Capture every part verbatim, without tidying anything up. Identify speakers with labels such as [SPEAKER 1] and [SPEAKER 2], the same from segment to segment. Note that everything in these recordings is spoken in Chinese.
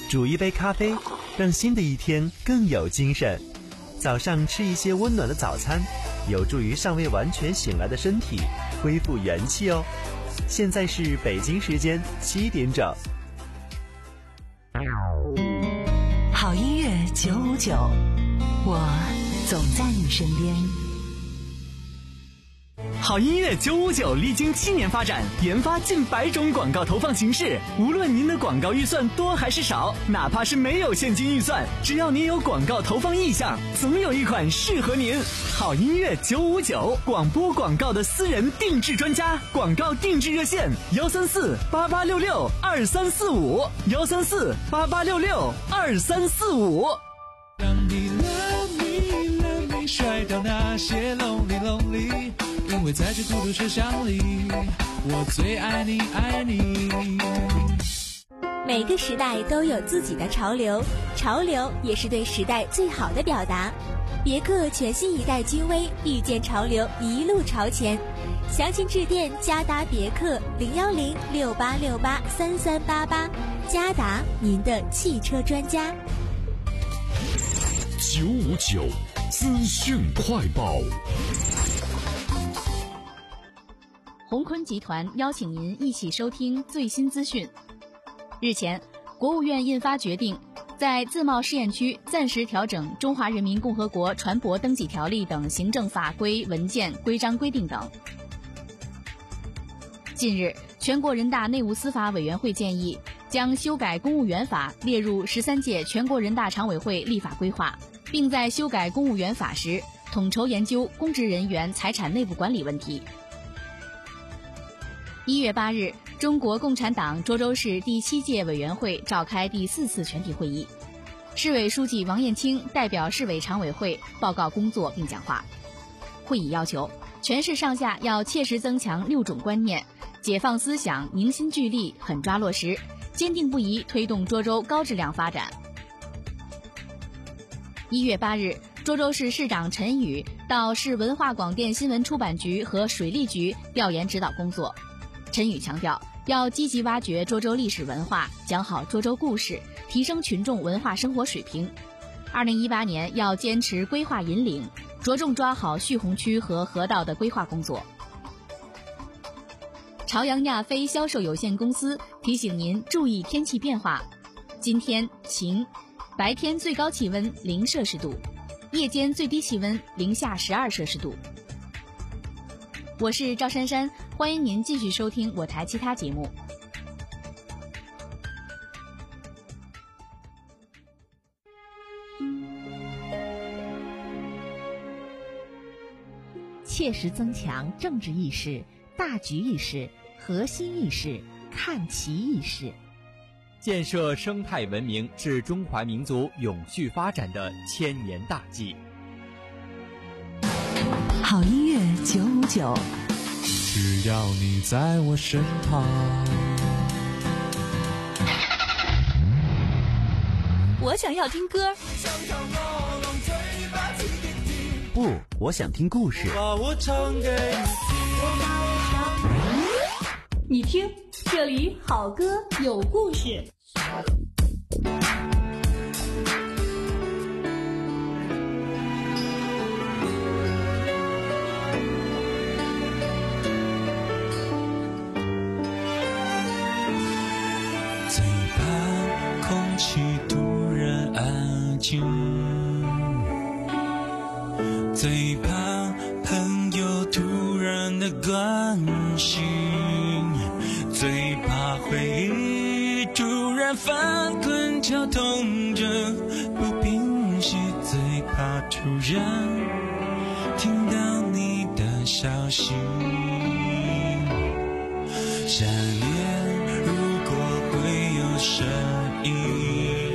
[SPEAKER 1] 煮一杯咖啡，让新的一天更有精神。早上吃一些温暖的早餐，有助于尚未完全醒来的身体恢复元气哦。现在是北京时间七点整。
[SPEAKER 2] 好音乐九五九，我总在你身边。
[SPEAKER 3] 好音乐九五九历经七年发展，研发近百种广告投放形式。无论您的广告预算多还是少，哪怕是没有现金预算，只要您有广告投放意向，总有一款适合您。好音乐九五九，广播广告的私人定制专家，广告定制热线幺三四八八六六二三四五幺三四八八六六二三四五。
[SPEAKER 4] 让你 love me love me 甩掉那些 lonely lonely，因为在这孤独车厢里，我最爱你爱你。
[SPEAKER 5] 每个时代都有自己的潮流，潮流也是对时代最好的表达。别克全新一代君威，遇见潮流，一路朝前。详情致电嘉达别克零幺零六八六八三三八八，嘉达您的汽车专家。
[SPEAKER 6] 九五九资讯快报。
[SPEAKER 7] 鸿坤集团邀请您一起收听最新资讯。日前，国务院印发决定，在自贸试验区暂时调整《中华人民共和国船舶登记条例》等行政法规文件、规章规定等。近日，全国人大内务司法委员会建议将修改公务员法列入十三届全国人大常委会立法规划，并在修改公务员法时统筹研究公职人员财产内部管理问题。一月八日，中国共产党涿州市第七届委员会召开第四次全体会议，市委书记王艳清代表市委常委会报告工作并讲话。会议要求全市上下要切实增强六种观念，解放思想，凝心聚力，狠抓落实，坚定不移推动涿州高质量发展。一月八日，涿州市市长陈宇到市文化广电新闻出版局和水利局调研指导工作。陈宇强调，要积极挖掘涿州历史文化，讲好涿州故事，提升群众文化生活水平。二零一八年要坚持规划引领，着重抓好蓄洪区和河道的规划工作。朝阳亚飞销售有限公司提醒您注意天气变化。今天晴，白天最高气温零摄氏度，夜间最低气温零下十二摄氏度。我是赵珊珊，欢迎您继续收听我台其他节目。
[SPEAKER 2] 切实增强政治意识、大局意识、核心意识、看齐意识，
[SPEAKER 8] 建设生态文明是中华民族永续发展的千年大计。
[SPEAKER 2] 好音乐九五九，
[SPEAKER 4] 只要你在我身旁。
[SPEAKER 5] 我想要听歌，
[SPEAKER 1] 不，我想听故事。
[SPEAKER 4] 把我唱给
[SPEAKER 5] 你听，这里好歌有故事。
[SPEAKER 4] 最怕空气突然安静，最怕朋友突然的关心，最怕回忆突然翻滚绞痛着不平息，最怕突然听到你的消息。想念如果会有声音，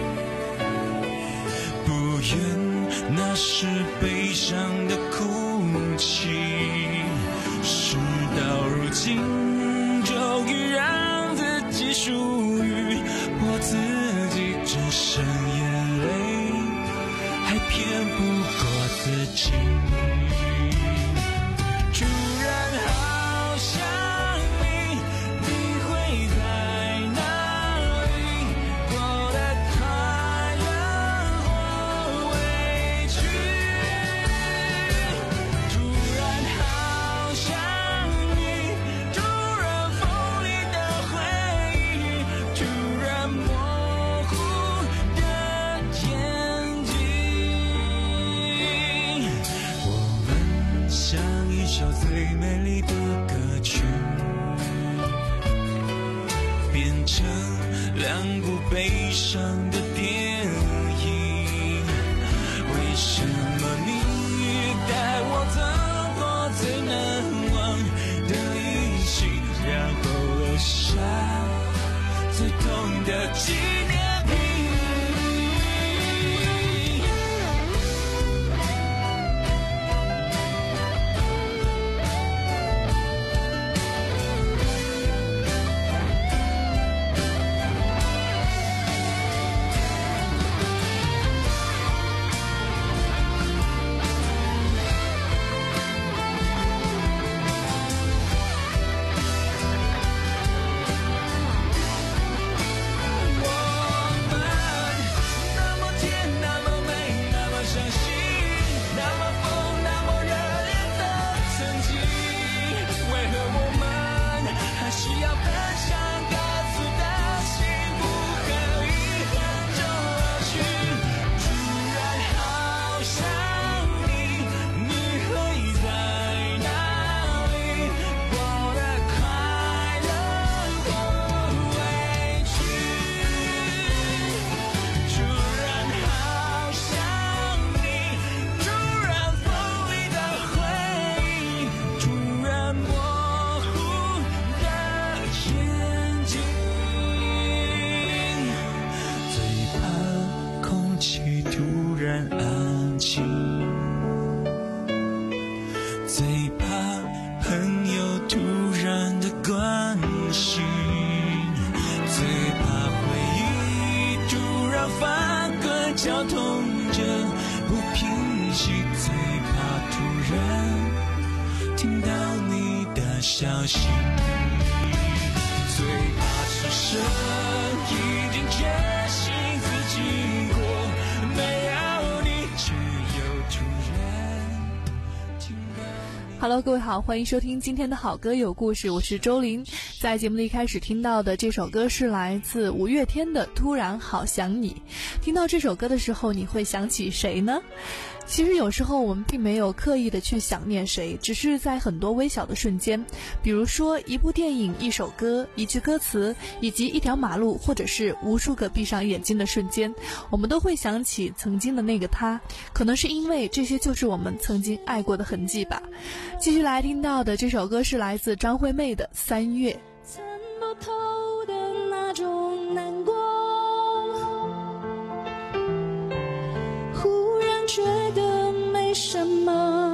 [SPEAKER 4] 不愿那是悲伤的哭泣，事到如今终于让自己属于我自己，只剩眼泪还骗不过自己。突然好想你，你会在哪里？我的成两部悲伤的电影。为什么你带我走过最难忘的一起，然后留下最痛的纪念品？最怕朋友突然的关心，最怕回忆突然翻滚绞痛着不平息，最怕突然听到你的消息，最怕此生已经决心自己过，没有你却又突然听到。
[SPEAKER 9] Hello， 各位好，欢迎收听今天的好歌有故事，我是周琳。在节目里开始听到的这首歌是来自五月天的《突然好想你》。听到这首歌的时候，你会想起谁呢？其实有时候我们并没有刻意的去想念谁，只是在很多微小的瞬间，比如说一部电影、一首歌、一句歌词，以及一条马路，或者是无数个闭上眼睛的瞬间，我们都会想起曾经的那个他，可能是因为这些就是我们曾经爱过的痕迹吧。继续来听到的这首歌是来自张惠妹的《三月》。
[SPEAKER 10] 参不透的那种难过，忽然觉得没什么，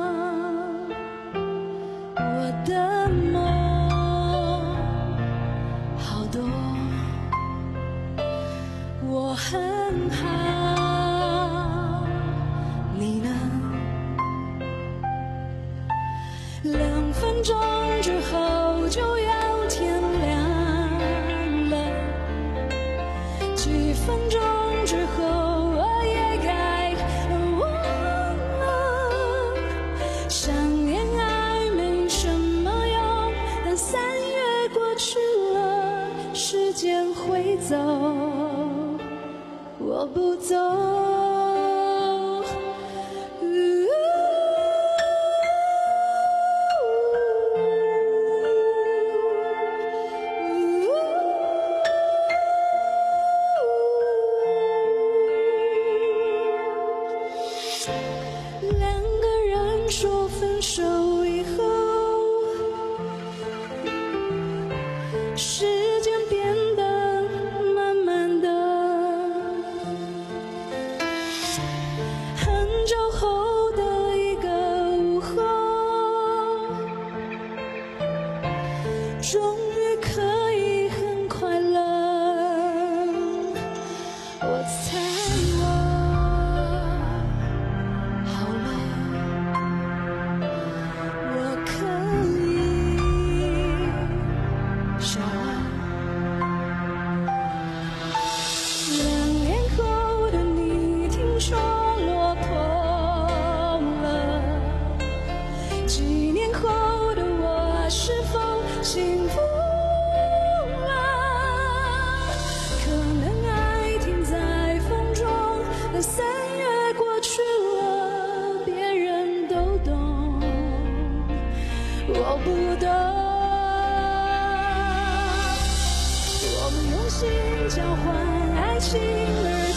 [SPEAKER 10] 我的梦好多，我很好，你呢？两分钟之后就要天亮了，几分钟之后我也该忘了。想恋爱没什么用，但三月过去了，时间会走，我不走。说分手以后，时间变得慢慢的，很久后的一个午后，终于可以很快乐，我猜我幸福。 交换爱情而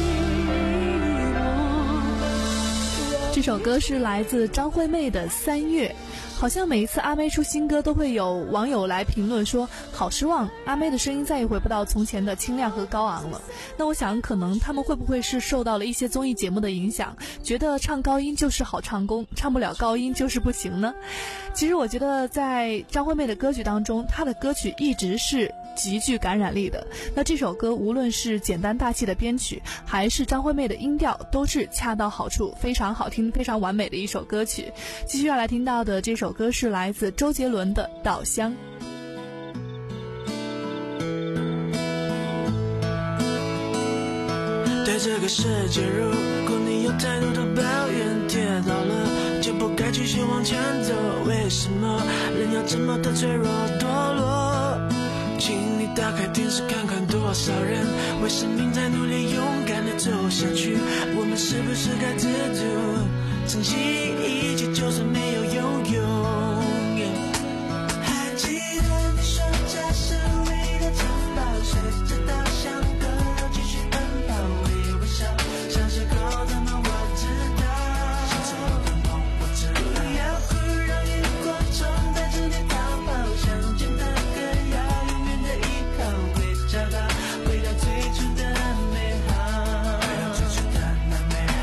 [SPEAKER 10] 寂寞。
[SPEAKER 9] 这首歌是来自张惠妹的《三月》。好像每一次阿妹出新歌都会有网友来评论说好失望，阿妹的声音再也回不到从前的清亮和高昂了。那我想可能他们会不会是受到了一些综艺节目的影响，觉得唱高音就是好唱功，唱不了高音就是不行呢？其实我觉得在张惠妹的歌曲当中，她的歌曲一直是极具感染力的。那这首歌无论是简单大气的编曲，还是张惠妹的音调，都是恰到好处，非常好听，非常完美的一首歌曲。继续要来听到的这首歌是来自周杰伦的《稻香》。
[SPEAKER 11] 对这个世界，如果你有太多的抱怨，跌倒了就不该继续往前走。为什么人要这么的脆弱堕落？请你打开电视看看多少人为生命在努力勇敢的走下去。我们是不是该知足，珍惜一切就算没有拥有。还记得你说这是唯一的城堡，随着稻香河流继续奔跑，微微笑，像是狗的梦我知道，像是狗的梦我知道。不要忽让萤火虫带着你逃跑，想见的歌谣永远的依靠，会找到回到最初的美好，回到最初的那美好。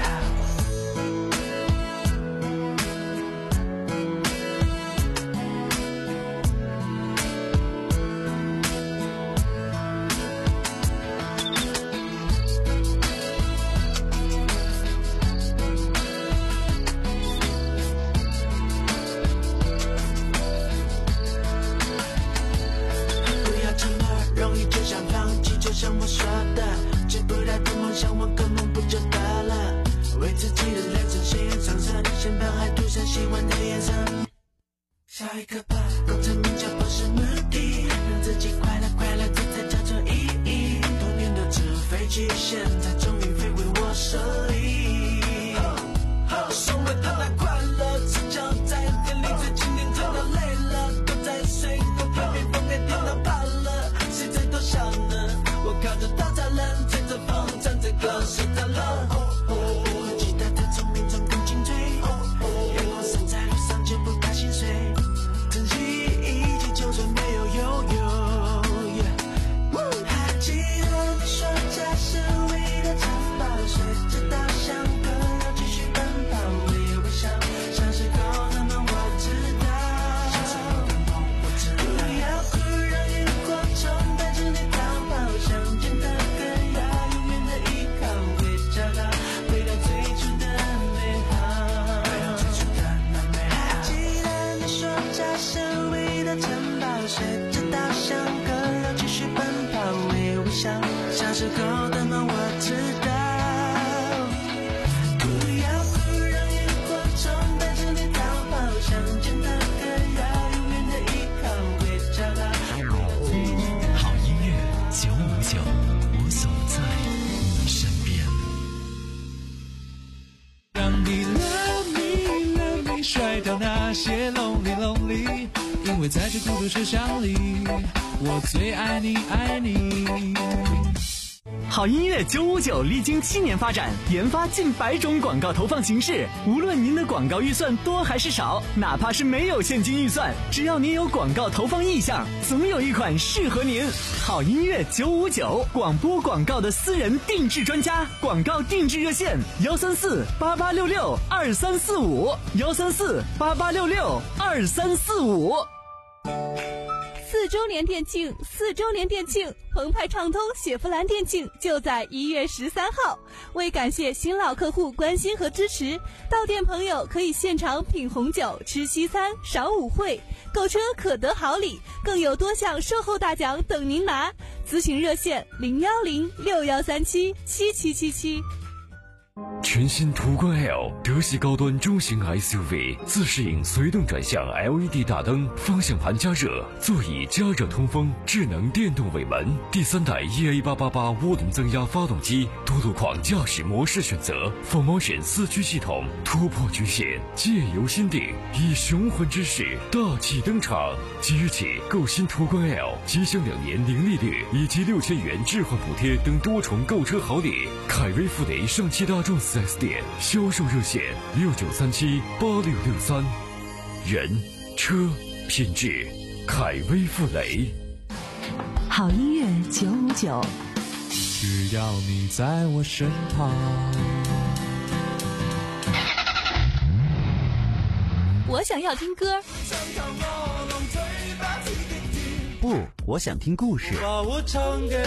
[SPEAKER 11] 像我说的，追不到的梦想我根本不就得了，为自己的人生鲜艳上色，先把海涂上喜欢的颜色。下一个吧，功成名就不是目的，让自己快乐快乐，这才叫做意义。多年的纸飞机，现在终于飞回我手里。送了他的快乐，只叫在店里最经典，真的累了，都在睡，都偏偏风给电脑怕了，谁在多想呢？我靠着大栅栏，吹着风，唱着歌，睡着了。其他的聪明总更精锐，阳光洒在路上就不怕心碎，珍惜一切就算没有拥有。还记得你说这是唯一的城堡，随着稻香河流继续奔跑，微微笑，像是狗的梦我知道，像是狗的梦我知道。不要忽让萤火虫带着你逃跑，想见的歌谣永远的依靠，会找到回到最初的美好，回到最初的那美好。还记得你说这是唯一的城堡，随着稻香河流继续奔跑，微微笑，像是狗的梦我知道。不要忽让萤火虫带着你逃跑，想见的歌谣永远的依靠，会找到。
[SPEAKER 6] 好音乐九五九，我总在你身边。
[SPEAKER 4] 让你 love me love me 甩掉那些 lonely lonely， 因为在这孤独车厢里，我最爱你爱你。
[SPEAKER 3] 好音乐九五九历经七年发展，研发近百种广告投放形式。无论您的广告预算多还是少，哪怕是没有现金预算，只要您有广告投放意向，总有一款适合您。好音乐九五九，广播广告的私人定制专家，广告定制热线：幺三四八八六六二三四五，幺三四八八六六二三四五。
[SPEAKER 12] 四周年店庆，四周年店庆，澎湃畅通雪佛兰店庆就在一月十三号。为感谢新老客户关心和支持，到店朋友可以现场品红酒、吃西餐、赏舞会，购车可得好礼，更有多项售后大奖等您拿。咨询热线：零幺零六幺三七七七七七。
[SPEAKER 13] 全新途观 L 德系高端中型 S U V， 自适应随动转向 L E D 大灯，方向盘加热，座椅加热通风，智能电动尾门，第三代 E A 八八八涡轮增压发动机，多路况驾驶模式选择 ，four motion 四驱系统，突破局限，借由心定，以雄浑之势大气登场。即日起购新途观 L， 即享两年零利率以及六千元置换补贴等多重购车好礼。凯威富雷上汽大众四 S 店销售热线六九三七八六六三。人车品质，凯威富雷。
[SPEAKER 14] 好音乐九五九，
[SPEAKER 4] 只要你在我身旁。
[SPEAKER 12] 我想要听歌，
[SPEAKER 1] 不，我想听故事。
[SPEAKER 11] 把我唱给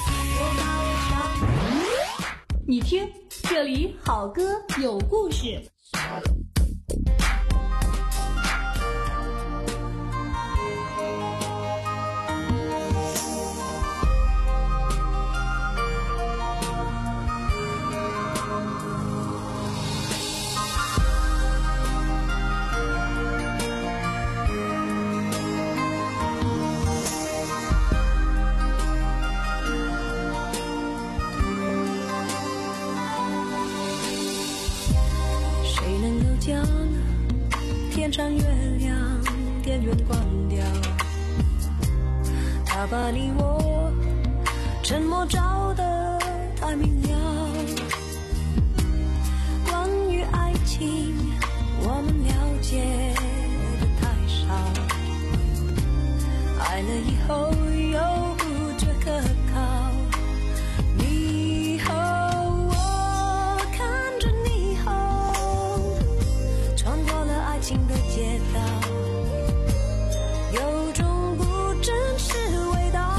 [SPEAKER 12] 你听，这里好歌有故事。
[SPEAKER 10] 将天上月亮电源关掉，它把你我沉默照得太明了。关于爱情，我们了解的太少，爱了以后又不觉可靠。你和我看着霓虹穿过了爱情的街道，有种不真实味道。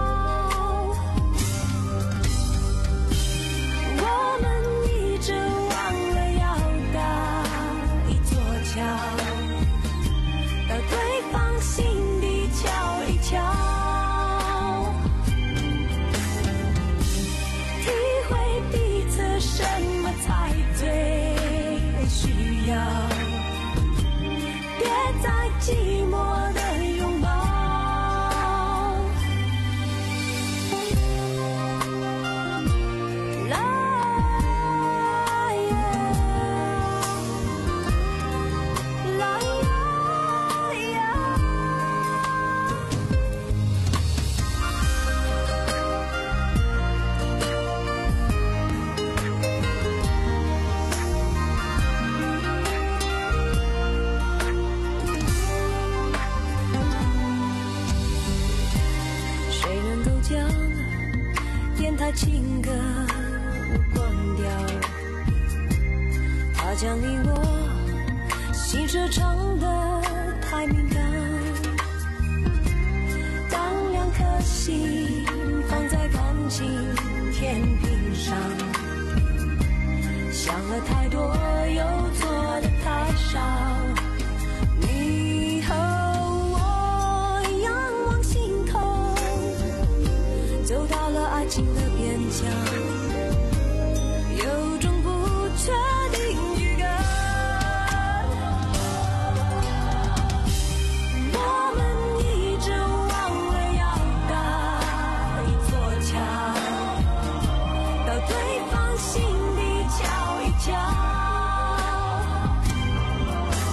[SPEAKER 10] 我们一直忘了要搭一座桥，到对方心底瞧一瞧，体会彼此什么才最需要，别再寂寞的拥抱。来呀，来呀，谁能够将电台情歌关掉？它将你我心事唱得太敏感。当两颗心放在感情天平上，想了太多又做得太少。你和我仰望星空，走到了爱情的边疆，有种不确定预感。我们一直忘了要搭一座桥，到对方心底瞧一瞧，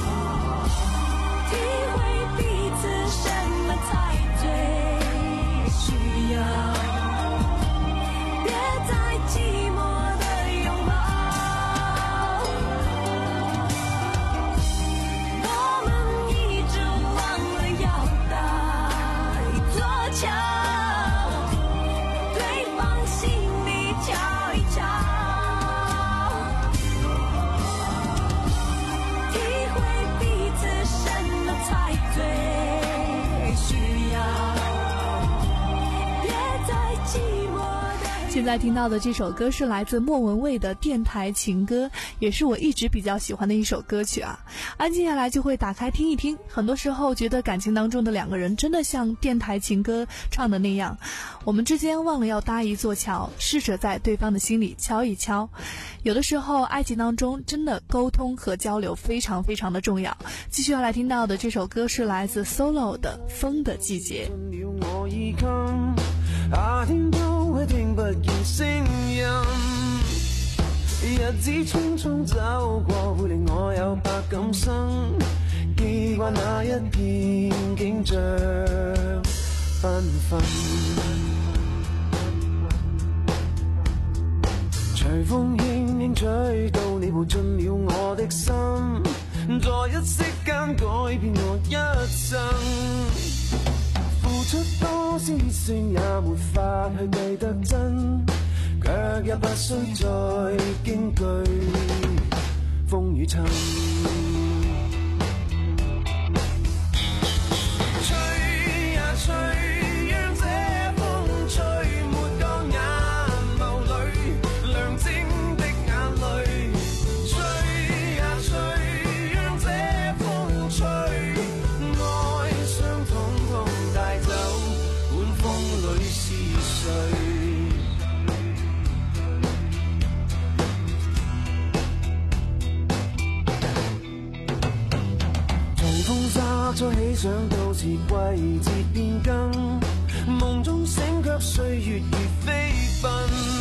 [SPEAKER 9] 现在听到的这首歌是来自莫文蔚的电台情歌，也是我一直比较喜欢的一首歌曲啊。安静下来就会打开听一听，很多时候觉得感情当中的两个人真的像电台情歌唱的那样，我们之间忘了要搭一座桥，试着在对方的心里敲一敲。有的时候爱情当中真的沟通和交流非常非常的重要。继续要来听到的这首歌是来自 Solo 的《风的季节》。
[SPEAKER 15] 夏天都會聽不見聲音，日子匆匆走過，會令我有百感生，記掛那一片景象繽紛。隨風輕輕吹到，你抱進了我的心，在一息間改變我一生。付出多少熱算也沒法去計得真，卻也不需再驚懼風雨侵。吹呀吹，讓這風吹沒當眼眸裏亮晶的眼淚。吹呀吹，讓這風吹，愛傷痛痛帶走，管風裏是誰。再起想到是季節變更，夢中醒卻歲月如飛奔，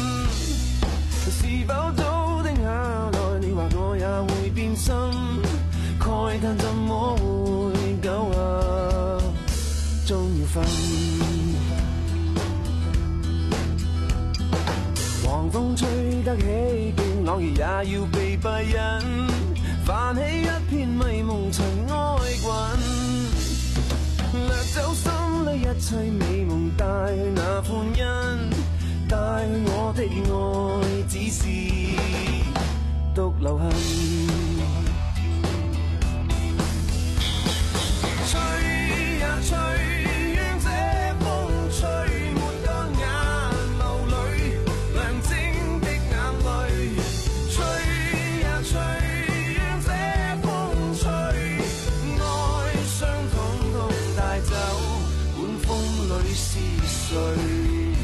[SPEAKER 15] 是否早定下來？你話我也會變心，慨嘆怎麼會久啊，終要分。黃風吹得起勁，朗月也要被閉忍，泛起一片迷蒙塵埃滾，掠走心裏一切美夢，帶去那歡欣，帶去我的愛，只是獨留痕。吹呀吹，讓這風吹沒當眼眸裏亮晶的眼淚。吹呀吹，讓這風吹，愛傷痛痛帶走，管風裏是誰。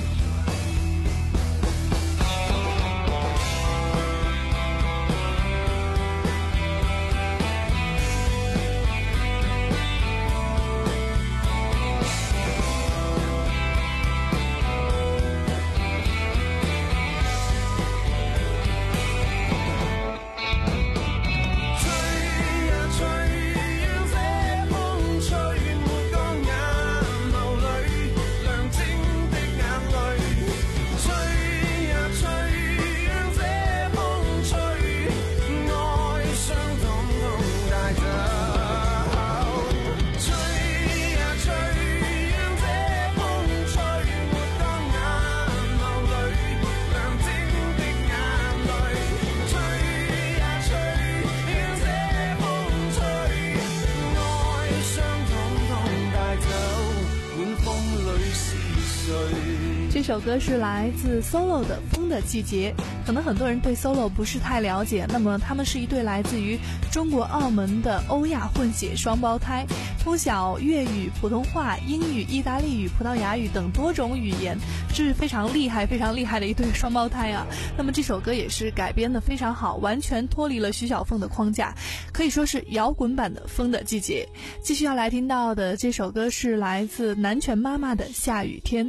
[SPEAKER 9] 这首歌是来自 Solo 的《风的季节》。可能很多人对 Solo 不是太了解，那么他们是一对来自于中国澳门的欧亚混血双胞胎，通晓粤语、普通话、英语、意大利语、葡萄牙语等多种语言，是非常厉害非常厉害的一对双胞胎啊。那么这首歌也是改编的非常好，完全脱离了徐小凤的框架，可以说是摇滚版的《风的季节》。继续要来听到的这首歌是来自南拳妈妈的《下雨天》。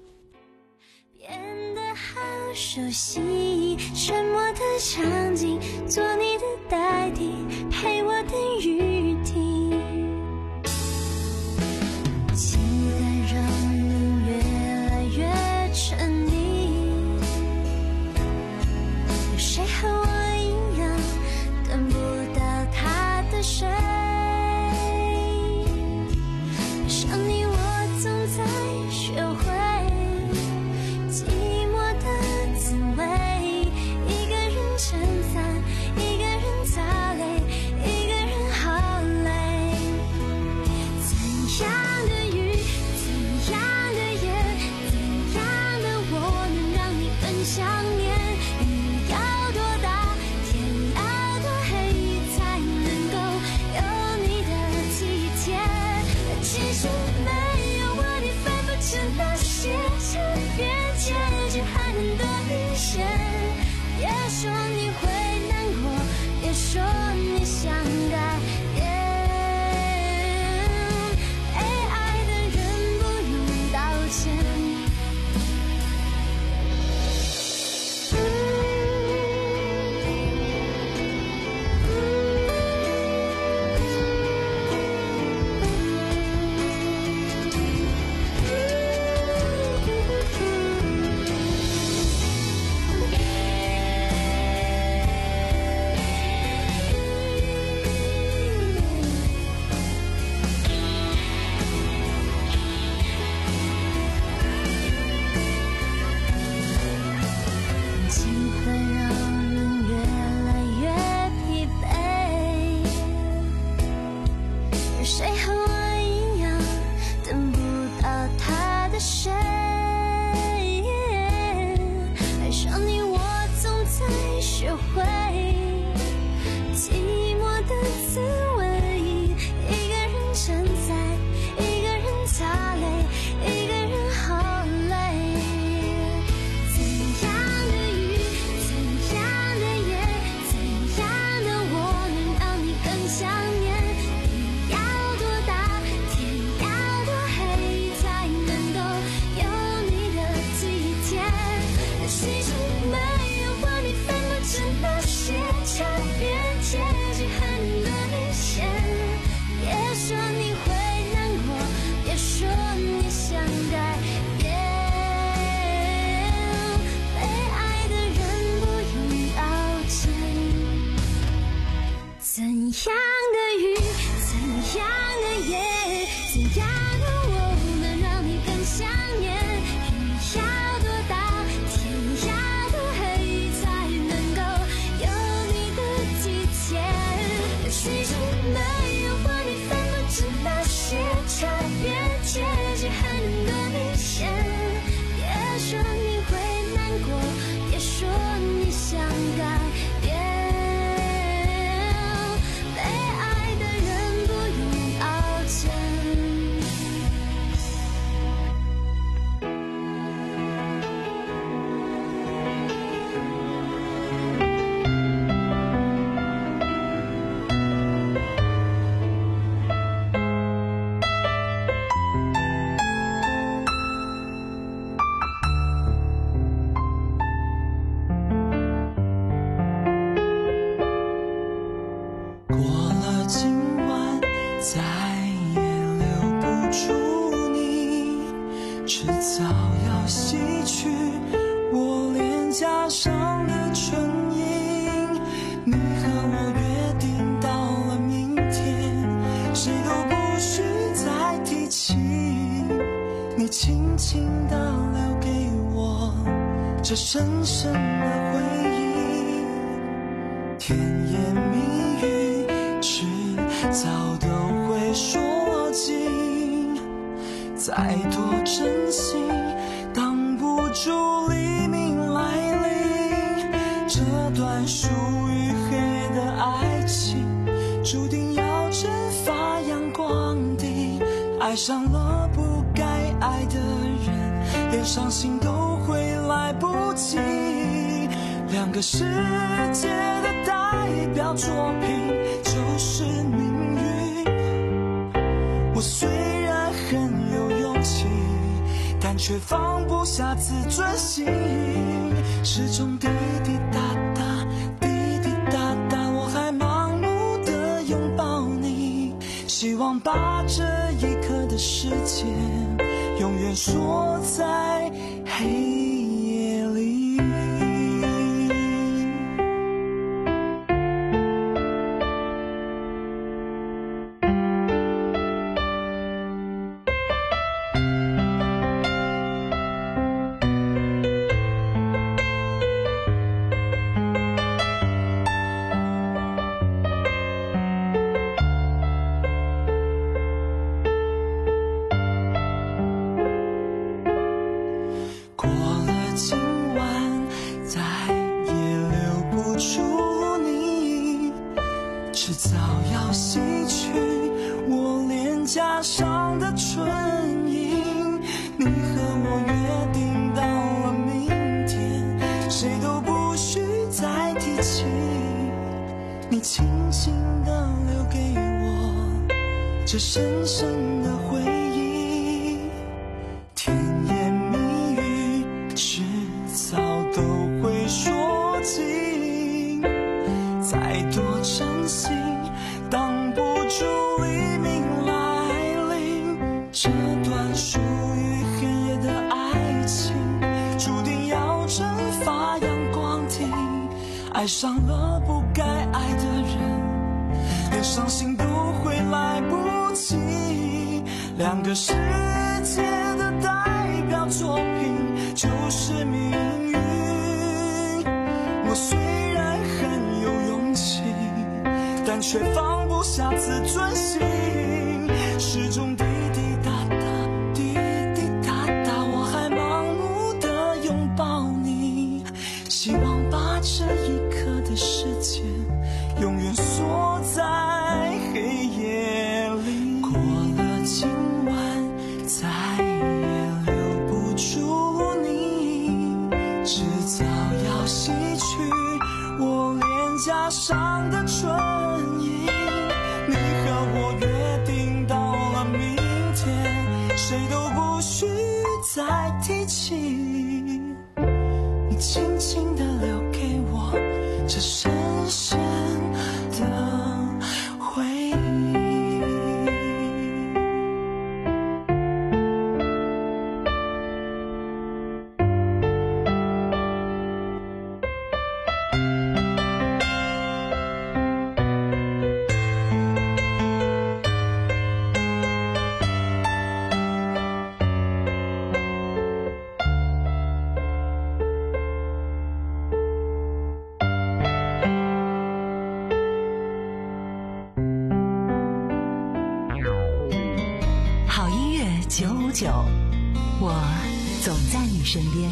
[SPEAKER 10] 变得好熟悉，沉默的场景，做你的代替，陪我等雨停。期待让你越来越沉溺，有谁和我一样等不到他的水？想你我总在学会寂寞的滋味，一个人撑伞，一个人擦泪，一个人好累。 的谁？爱上你，我总在学会寂寞的滋味。一个人承载，一个人擦泪，一个人好累。怎样的雨，怎样的夜，怎样的我能让你更想念？雨要多大，天要多黑，才能够有你的季节？其实没有话，你分不清那些差别，结局很多明显。别说你会难过，别说你想改变，被爱的人不用道歉。怎样的雨，怎样的夜，怎样的我能让你更想念？雨要多大，天要多黑，才能够有你的季节？其实没有话，你分不清那些差别，结局很多明显。别说你会难过，别说你想改变，被爱的人不用道歉。
[SPEAKER 4] 过了今晚，再也留不住你，迟早要洗去我脸颊上的唇印。你和我约定到了明天，谁都不许再提起。你轻轻地留给我这深深的回忆，甜言蜜语迟早都会说尽，再多真心挡不住黎明来临。这段属于黑夜的爱情，注定要蒸发阳光地。爱上了不该爱的人，连伤心都会来不及。两个世界的代表作品就是命运。我虽然很有勇气，但却放不下自尊心。始终滴滴答答，滴滴答答，我还盲目的拥抱你，希望把这一刻的时间永远锁在黑夜里。过了今晚，再也留不住你，迟早要洗去我脸颊上的唇印。你和我约定到了明天，谁都不许再提起。你轻轻地留给我这深深的回忆，甜言蜜语迟早都会说尽，再多真心挡不住黎明来临。这段属于黑夜的爱情，注定要蒸发阳光体。爱上了不该爱的人，连伤心都会来不及。两个世界的代表作品就是命运。我虽然很有勇气，但却放不下自尊心。始终滴滴答答，滴滴答答，
[SPEAKER 15] 再提起，你轻轻地留给我这深深的回忆。
[SPEAKER 14] 九五九，我总在你身边。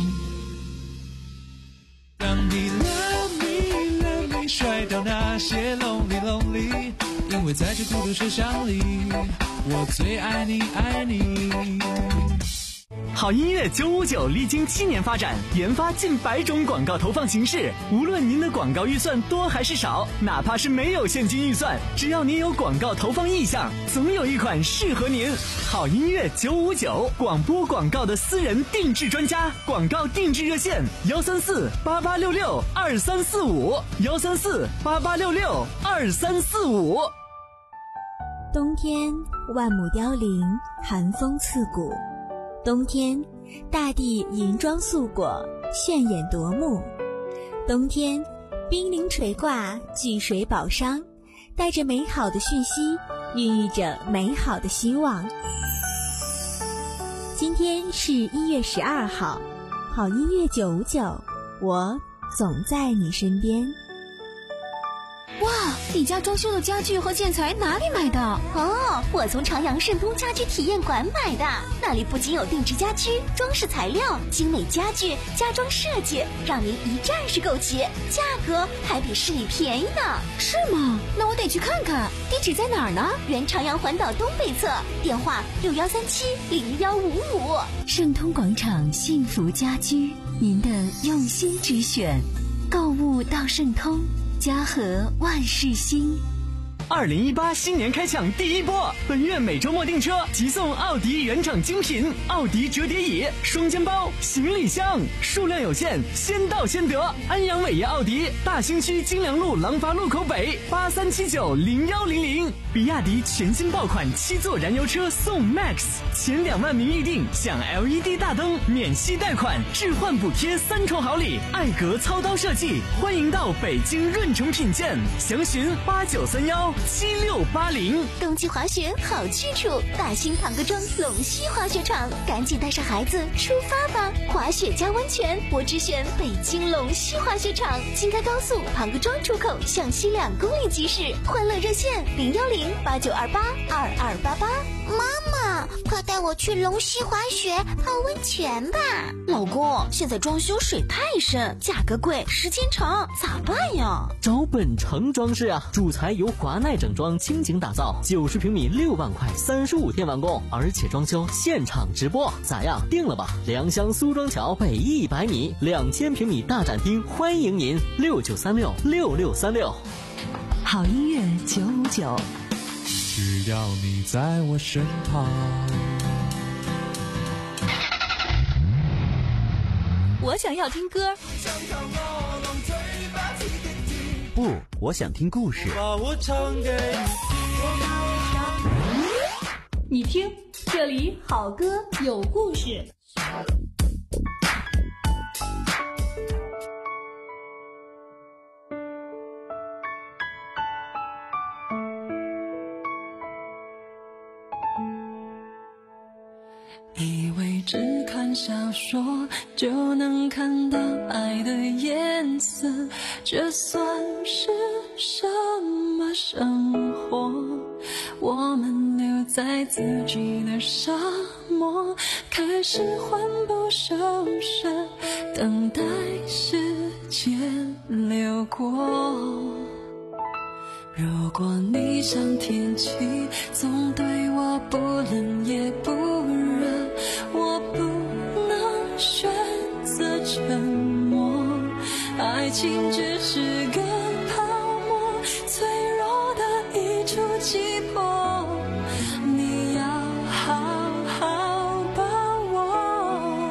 [SPEAKER 4] 当你 love me love me 甩掉那些 lonely lonely， 因为在这孤独车厢里，我最爱你爱你。
[SPEAKER 3] 好音乐九五九历经七年发展，研发近百种广告投放形式。无论您的广告预算多还是少，哪怕是没有现金预算，只要您有广告投放意向，总有一款适合您。好音乐九五九，广播广告的私人定制专家，广告定制热线：幺三四八八六六二三四五，幺三四八八六六二三四五。
[SPEAKER 5] 冬天，万亩凋零，寒风刺骨。冬天，大地银装素裹，炫眼夺目。冬天，冰凌垂挂，巨水宝商，带着美好的讯息，孕育着美好的希望。今天是一月十二号，好音乐九五九，我总在你身边。
[SPEAKER 16] 哇，你家装修的家具和建材哪里买的？
[SPEAKER 17] 哦，我从长阳盛通家居体验馆买的，那里不仅有定制家居、装饰材料、精美家具、家装设计，让您一站式购齐，价格还比市里便宜呢。
[SPEAKER 16] 是吗？那我得去看看。地址在哪儿呢？
[SPEAKER 17] 原长阳环岛东北侧，电话六幺三七零幺五五。
[SPEAKER 14] 盛通广场幸福家居，您的用心之选，购物到盛通。家和万事兴。
[SPEAKER 3] 二零一八新年开抢第一波，本月每周末订车即送奥迪原厂精品奥迪折叠椅、双肩包、行李箱，数量有限，先到先得。安阳伟业奥迪大兴区金良路廊坊路口北八三七九零幺零零。比亚迪全新爆款七座燃油车送 Max， 前两万名预定享 L E D 大灯、免息贷款、置换补贴三重好礼。艾格操刀设计，欢迎到北京润城品鉴，详询八九三幺七六八零。
[SPEAKER 17] 冬季滑雪好去处，大兴唐各庄龙溪滑雪场，赶紧带上孩子出发吧！滑雪加温泉，我只选北京龙溪滑雪场，京开高速唐各庄出口向西两公里即驶。欢乐热线零幺零八九二八二二八八。
[SPEAKER 18] 妈妈，快带我去龙溪滑雪泡温泉吧！
[SPEAKER 17] 老公，现在装修水太深，价格贵，时间长，咋办呀？
[SPEAKER 19] 找本城装饰啊，主材由华奈整装倾情打造，九十平米六万块，三十五天完工，而且装修现场直播，咋样？定了吧！良乡苏庄桥北一百米，两千平米大展厅，欢迎您！六九三六六六三六。
[SPEAKER 14] 好音乐九五九。
[SPEAKER 4] 只要你在我身旁。
[SPEAKER 12] 我想要听歌。
[SPEAKER 1] 不，我想听故事。
[SPEAKER 15] 把我唱给
[SPEAKER 12] 你听，这里好歌有故事。
[SPEAKER 10] 以为只看小说就能看到爱的颜色，这算是什么生活？我们留在自己的沙漠，开始魂不守舍，等待时间流过。如果你像天气，总对我不冷也不热，我不能选择沉默。爱情只是个泡沫，脆弱的一触即破，你要好好把握。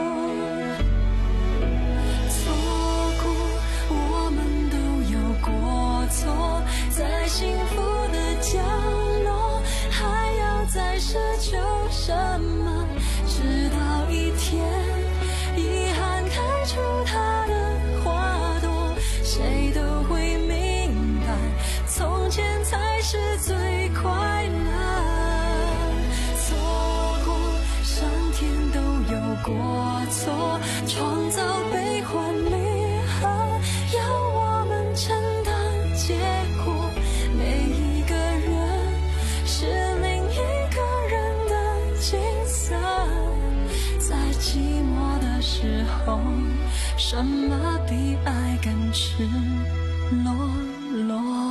[SPEAKER 10] 过错，创造悲欢离合，要我们承担结果。每一个人是另一个人的景色，在寂寞的时候，什么比爱更赤裸裸？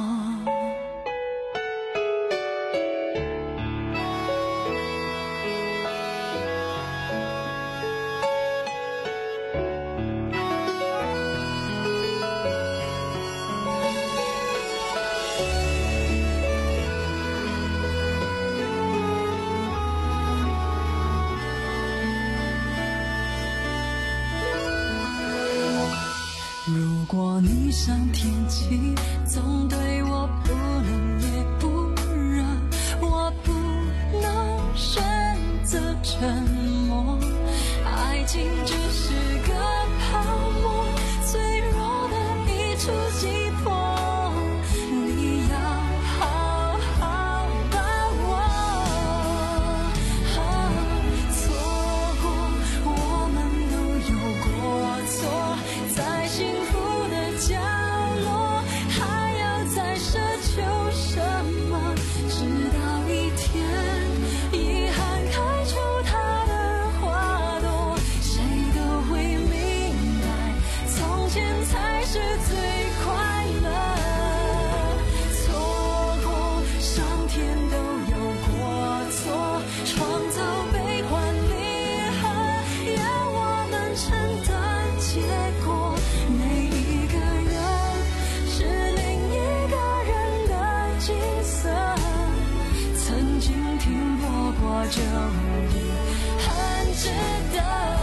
[SPEAKER 10] 如果你像天气，总对我不冷也不热，我不能选择沉默。爱情只是个泡沫，脆弱的一触即破，你要好好把握。啊，错过，我们都有过错，在幸福的角落，还要再奢求什么？直到一天，遗憾开出它的花朵，谁都会明白，从前才是最快乐。错过，上天都有过错，创造悲欢离合，要我们承担结果。每一个人是另一个人的景色，曾经停泊过就已很值得。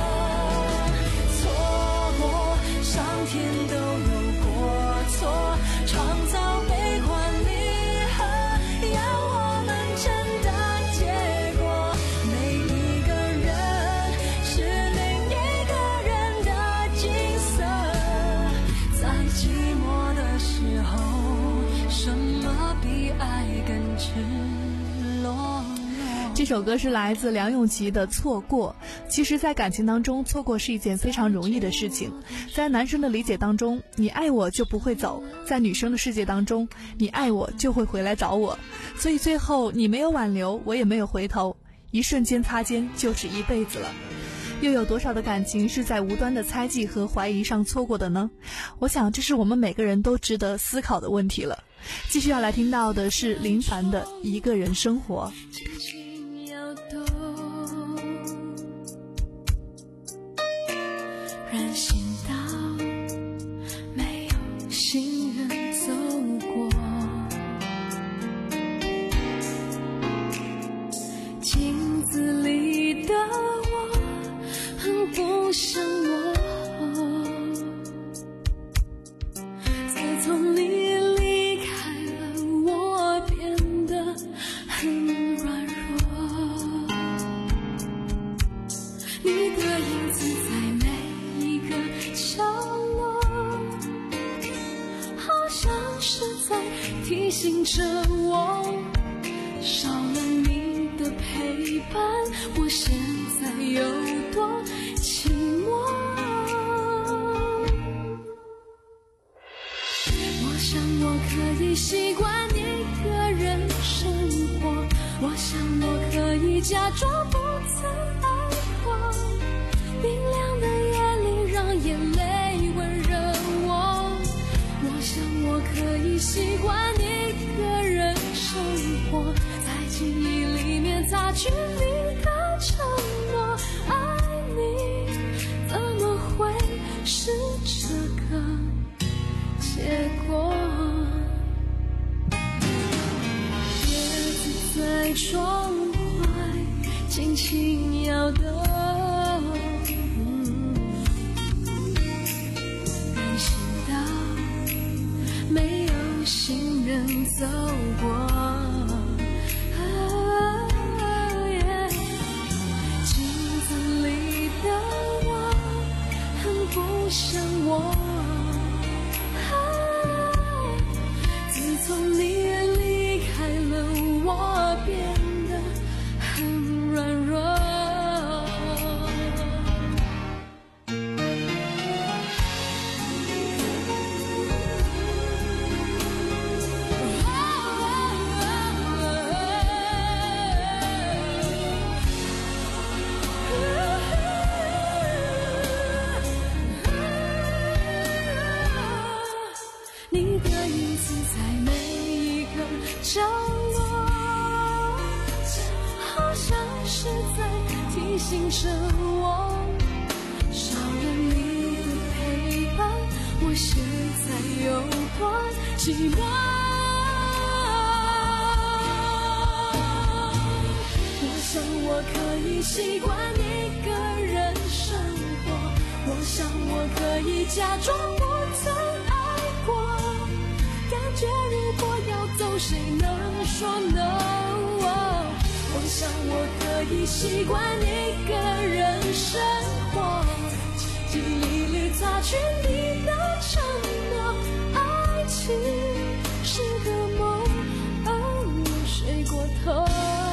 [SPEAKER 10] 错过，上天都有过错，创造悲欢离合，要我们承担结果。每一个人是另一个人的景色，在寂寞的时候，什么比爱更赤裸？
[SPEAKER 9] 这首歌是来自梁咏琪的《错过》。其实在感情当中，错过是一件非常容易的事情。在男生的理解当中，你爱我就不会走；在女生的世界当中，你爱我就会回来找我。所以最后你没有挽留，我也没有回头，一瞬间擦肩就是一辈子了。又有多少的感情是在无端的猜忌和怀疑上错过的呢？我想这是我们每个人都值得思考的问题了。继续要来听到的是林凡的《一个人生活》。
[SPEAKER 10] 人行道没有行人走过，镜子里的我很不像我。自从你离开了，我变得很软弱。你的影子在每一个角落，好像是在提醒着我，少了你的陪伴，我现在有多寂寞。我想我可以习惯一个人生活，我想我可以假装不曾爱过。冰凉的夜里让眼泪温热我，我想我可以习惯一个人生活，在记忆里面擦去你的承诺。爱你怎么会是这个结果？叶子在窗外轻轻摇动，行人走过，啊yeah、镜子里的我很不像我、啊、自从你离开了，我变得很软弱。 心生我，少了你的陪伴，我现在有多寂寞。我想我可以习惯一个人生活，我想我可以假装不曾爱过，感觉如果要走，谁能说 no？ 我想我可以习惯一个人生活，记忆里擦去你的承诺，爱情是个梦，而我睡过头。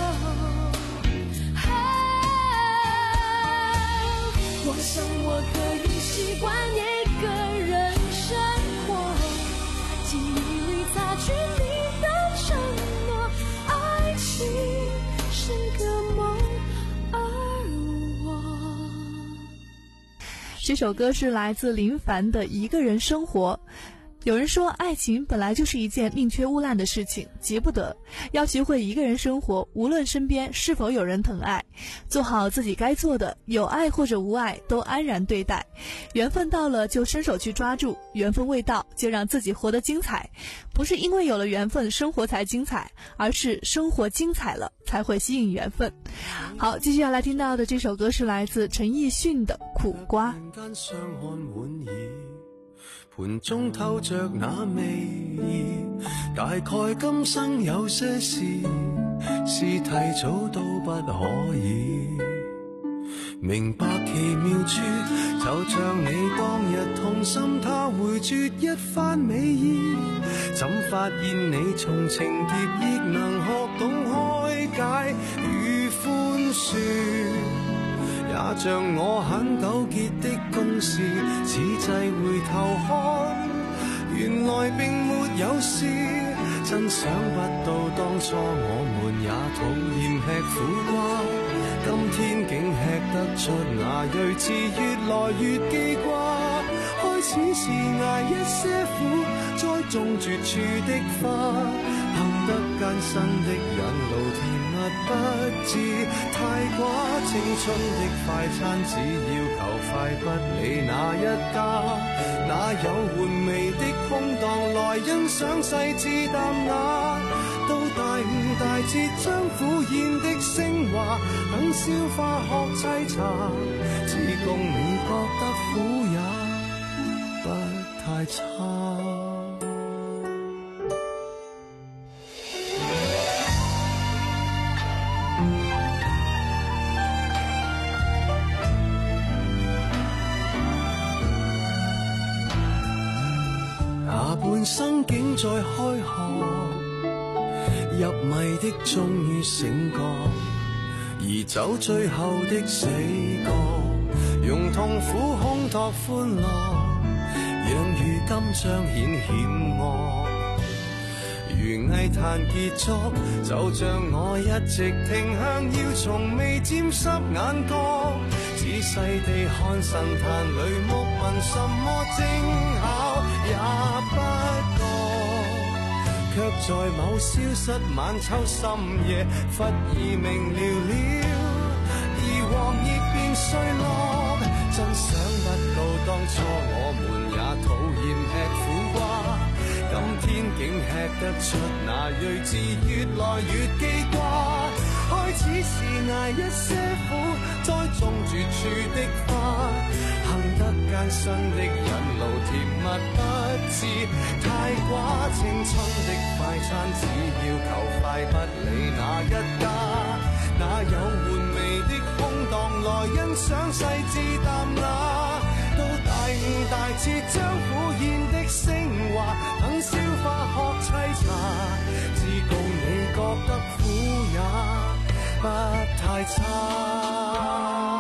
[SPEAKER 10] 我想我可以习惯一个人生活，记忆里擦去你的承诺，爱情是个梦，而我。
[SPEAKER 9] 这首歌是来自林凡的《一个人生活》。有人说，爱情本来就是一件宁缺毋滥的事情，急不得，要学会一个人生活，无论身边是否有人疼爱，做好自己该做的，有爱或者无爱都安然对待。缘分到了就伸手去抓住，缘分未到就让自己活得精彩。不是因为有了缘分生活才精彩，而是生活精彩了才会吸引缘分。好，继续要来听到的这首歌是来自陈奕迅的《苦瓜》。
[SPEAKER 15] 盤中透着那味意，大概今生有些事是提早都不可以明白奇妙處，就像你當日痛心他回絕一番美意，怎發現你從情劫亦能學懂開解與寬恕，也像我很糾結的公事，此際回頭看，原來並沒有事。真想不到當初我們也討厭吃苦瓜，今天竟吃得出那睿智，越來越記掛。開始是捱一些苦，栽種絕處的花，行得艱辛的引路，甜蜜不知太寡。青春的快餐只要求快，不理哪一家，哪有玩味的空檔來欣賞細緻淡雅。到大悟大徹將苦宴的升華，等消化學沏茶，只供你覺得苦也不太差。下半生竟在開學，入迷的終於醒覺，而走最後的死角，用痛苦烘托歡樂，讓如今彰顯險惡。如藝壇傑作，就像我一直停向，要從未沾濕眼角，仔細地看神壇裏木紋什麼精巧也不覺，卻在某消失晚秋深夜，忽而明了了，而黃葉變碎落。真想不到當初我們也討厭吃苦瓜，今天竟吃得出那睿智，越來越記掛。開始是捱一些苦，栽種絕處的花，行得艱辛的引路，甜蜜不知太寡。青春的快餐只要求快，不理哪一家，哪有玩味的空檔來欣賞細緻淡雅。到大悟大徹將苦宴的升華，等消化學沏茶，自告你覺得苦也不太差。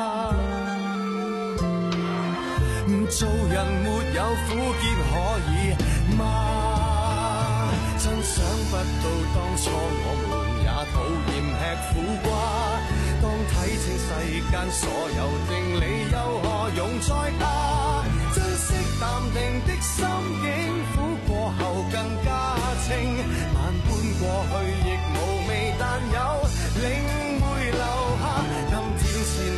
[SPEAKER 15] 做人沒有苦澀可以嗎？真想不到當初我們也討厭吃苦瓜，當睇清世間所有定理，又何用再怕？珍惜淡定的心境，苦過後更加清，萬般過去亦無味，但有領會留下。今天是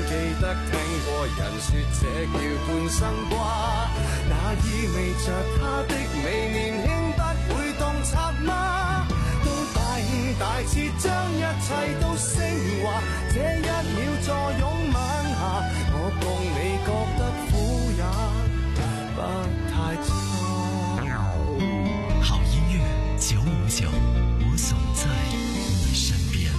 [SPEAKER 15] 人說這叫半生瓜，那意味着他的美年輕不會洞察嗎？到大悟大徹，將一切都升華，這一秒坐擁晚霞，我共你覺得苦也不太差。
[SPEAKER 6] 好音樂九五九，我總在你身邊。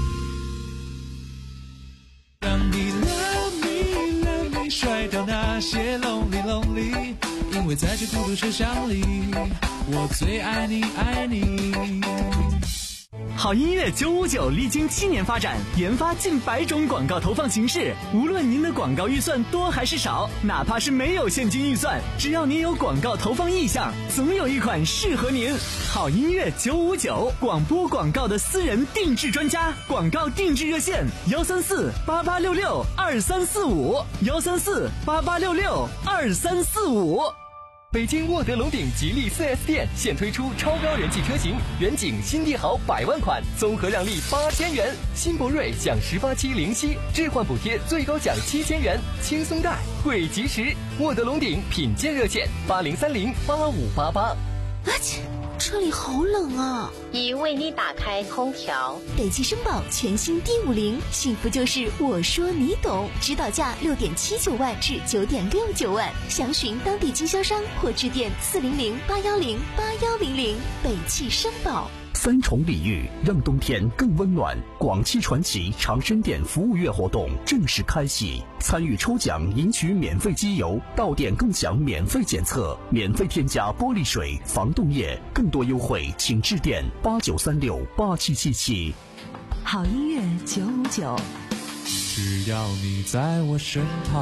[SPEAKER 4] 當你 love me love me 甩掉那些 lonely lonely， 因為在這孤獨車廂裡，我最愛你愛你。
[SPEAKER 3] 好音乐九五九历经七年发展，研发近百种广告投放形式。无论您的广告预算多还是少，哪怕是没有现金预算，只要您有广告投放意向，总有一款适合您。好音乐九五九，广播广告的私人定制专家，广告定制热线：幺三四八八六六二三四五，幺三四八八六六二三四五。
[SPEAKER 20] 北京沃德龙鼎吉利 四 S 店现推出超标人气车型远景新帝豪百万款，综合让利八千元；新博瑞享十八期零息置换补贴，最高享七千元，轻松贷惠及时。沃德龙鼎品鉴热线：八零三零八五八八。
[SPEAKER 17] 啊切！车里好冷啊！
[SPEAKER 21] 已为你打开空调。
[SPEAKER 17] 北汽绅宝全新 D 五零，幸福就是我说你懂，指导价六点七九万至九点六九万，详询当地经销商或致电四零零八幺零八幺零零。北汽绅宝。
[SPEAKER 22] 三重礼遇，让冬天更温暖。广汽传祺长生店服务月活动正式开启，参与抽奖赢取免费机油，到店更享免费检测，免费添加玻璃水、防冻液。更多优惠请致电八九三六八七七七。
[SPEAKER 14] 好音乐九五九，
[SPEAKER 4] 只要你在我身旁。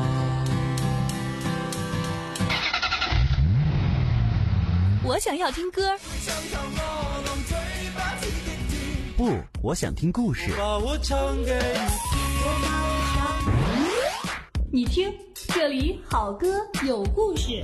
[SPEAKER 12] 我想要听歌。
[SPEAKER 1] 不，我想听故事。
[SPEAKER 4] 把我唱给
[SPEAKER 12] 你听，这里好歌有故事。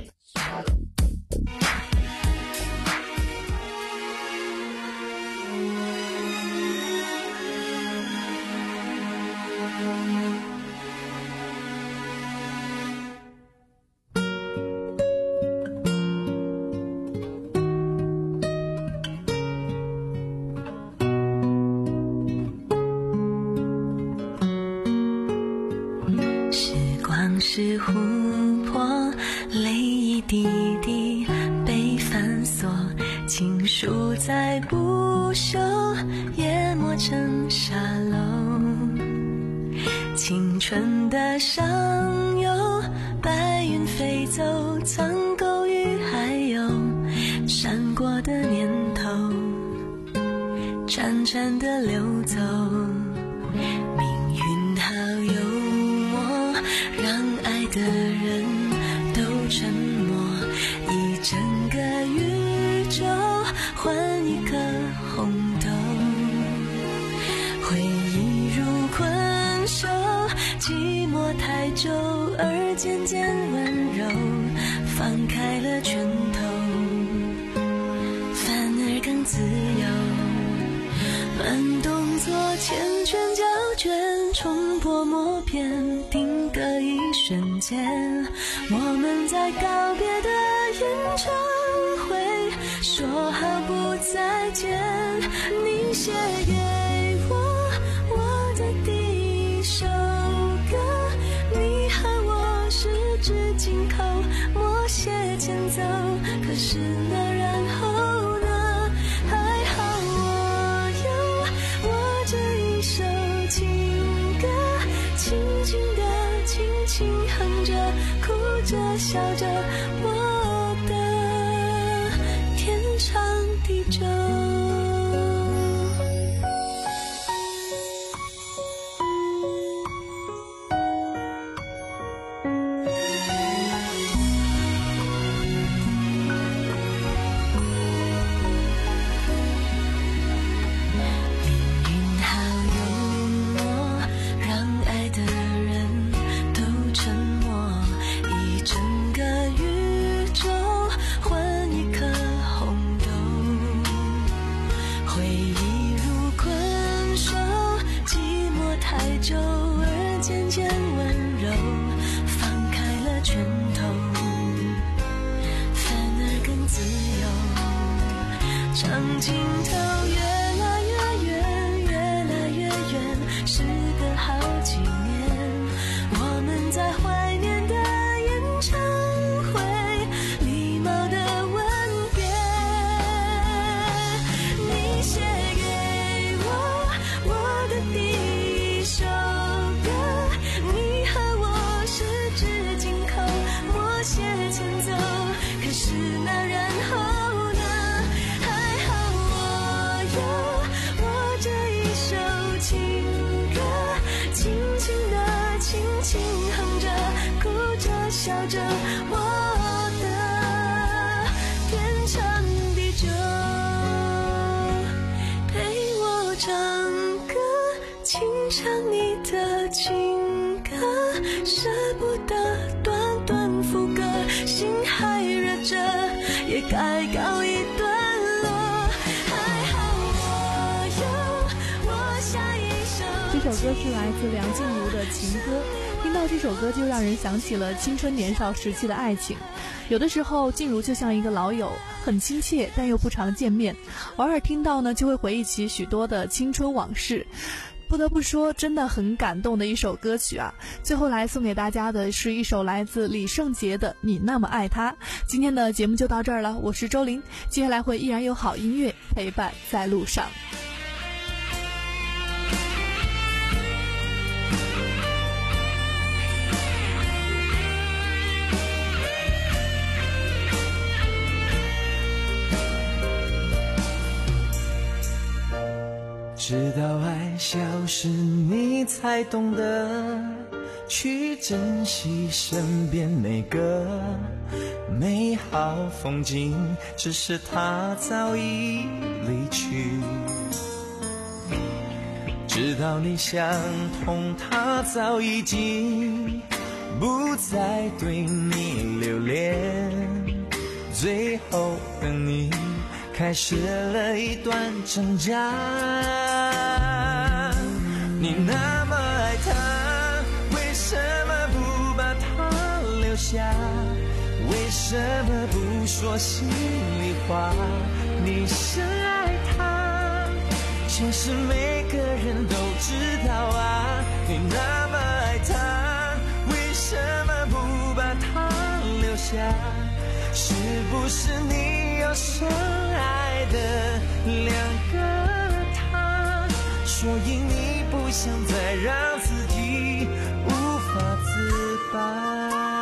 [SPEAKER 10] 是琥珀，泪一滴滴被反锁，情书再不朽，也磨成沙漏。青春的上游，白云飞走，苍狗与还有闪过的念头，潺潺的流走。命运好幽默，让爱的人都沉默，一整个宇宙换一个红豆，回忆如困兽，寂寞太久而渐渐温柔，放开了拳头，反而更自由。慢动作缱绻胶卷，冲破默片，定格一瞬间，我们在告别的演唱会说好不再见。你写给我我的第一首歌，你和我十指紧扣，默写前奏，可是那然后呢？还好我有我这一首情歌，轻轻地轻轻哼着，哭着笑着，我的天长地久。 笑着，我的天长地久，陪我唱歌，轻唱你的情歌，舍不得短短副歌，心还热着，也该告一段落。还好我有我下一首。
[SPEAKER 9] 这首歌是来自梁静茹的情歌，听到这首歌就让人想起了青春年少时期的爱情。有的时候静茹就像一个老友，很亲切但又不常见面，偶尔听到呢就会回忆起许多的青春往事。不得不说，真的很感动的一首歌曲啊！最后来送给大家的是一首来自李圣杰的《你那么爱他》。今天的节目就到这儿了，我是周玲，接下来会依然有好音乐陪伴在路上。
[SPEAKER 4] 直到爱消失，你才懂得去珍惜身边每个美好风景，只是它早已离去。直到你想通，它早已经不再对你留恋，最后的你开始了一段挣扎。你那么爱他，为什么不把他留下？为什么不说心里话？你深爱他，其实每个人都知道啊。你那么爱他，为什么不把他留下？是不是你有深爱的两个他，所以你不想再让自己无法自拔？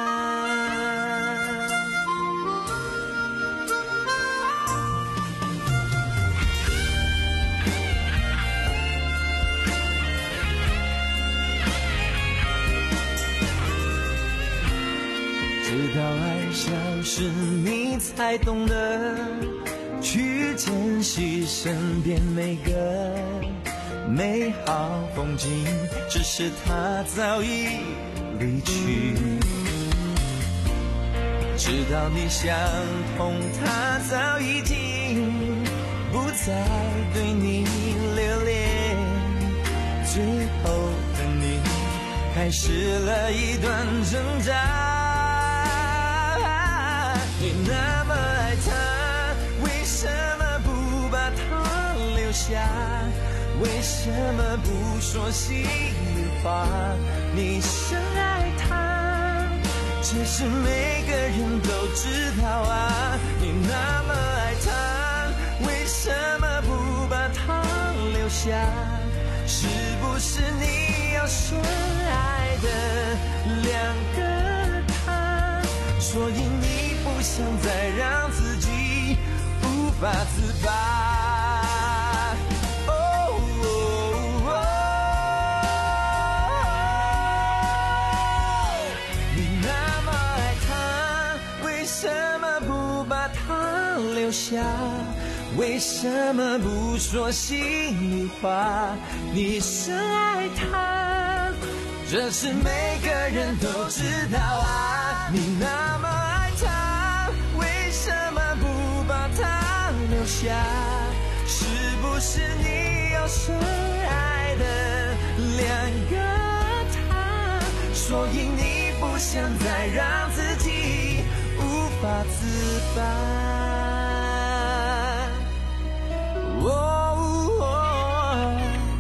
[SPEAKER 4] 直到爱消失，你才懂得去珍惜身边每个美好风景，只是它早已离去。直到你想通，它早已经不再对你留恋，最后的你开始了一段挣扎。你那么爱他，为什么不把他留下？为什么不说心里话？你深爱他，其实每个人都知道啊。你那么爱他，为什么不把他留下？是不是你有深爱的两个他，所以你不想再让自己无法自拔？哦哦哦，你那么爱他，为什么不把他留下？为什么不说心里话？你深爱他，这是每个人都知道啊。你那么爱他，为什么不把他留下？是不是你有深爱的两个他，所以你不想再让自己无法自拔？哦哦，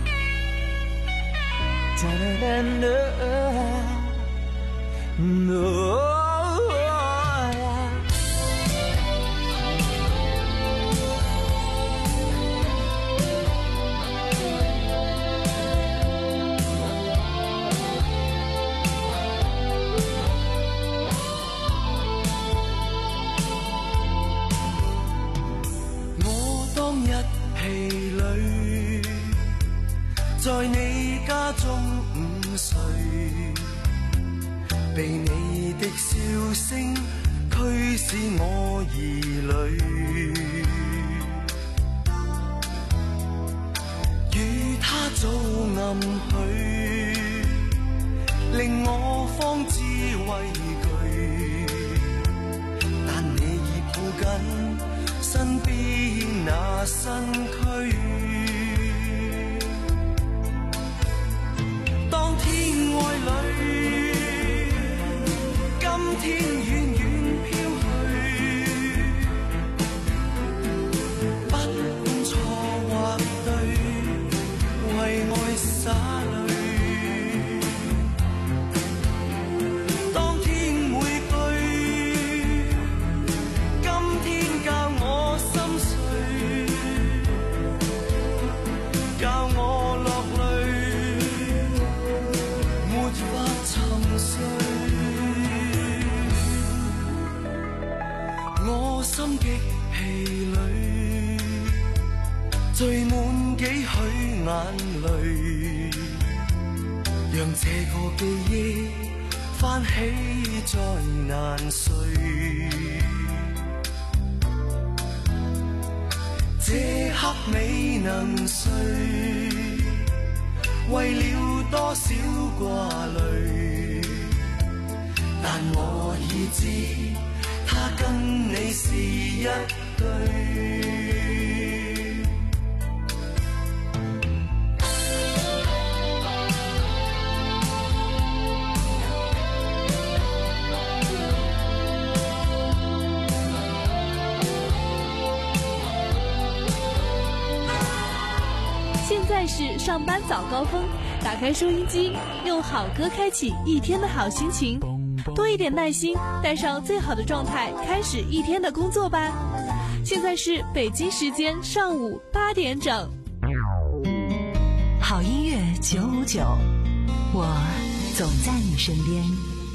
[SPEAKER 4] 哒哒哒哒，哦。
[SPEAKER 15] 在你家中午睡， 被你的笑聲驅使我疑慮，與他早暗許，令我方知畏懼。但你已抱緊身邊那身軀，當天愛侶今天遠遠飄去，不管錯或對，為愛灑淚。當天每句，今天教我心碎，教我落淚，沒法沉睡。我心極疲累，聚滿幾許眼淚，讓這個記憶翻起再難睡。這刻未能睡，為了多少掛慮，但我已知他跟你是一對。
[SPEAKER 12] 现在是上班早高峰，打开收音机，用好歌开启一天的好心情，多一点耐心，带上最好的状态，开始一天的工作吧。现在是北京时间上午八点整。
[SPEAKER 2] 好音乐九五九，我总在你身边。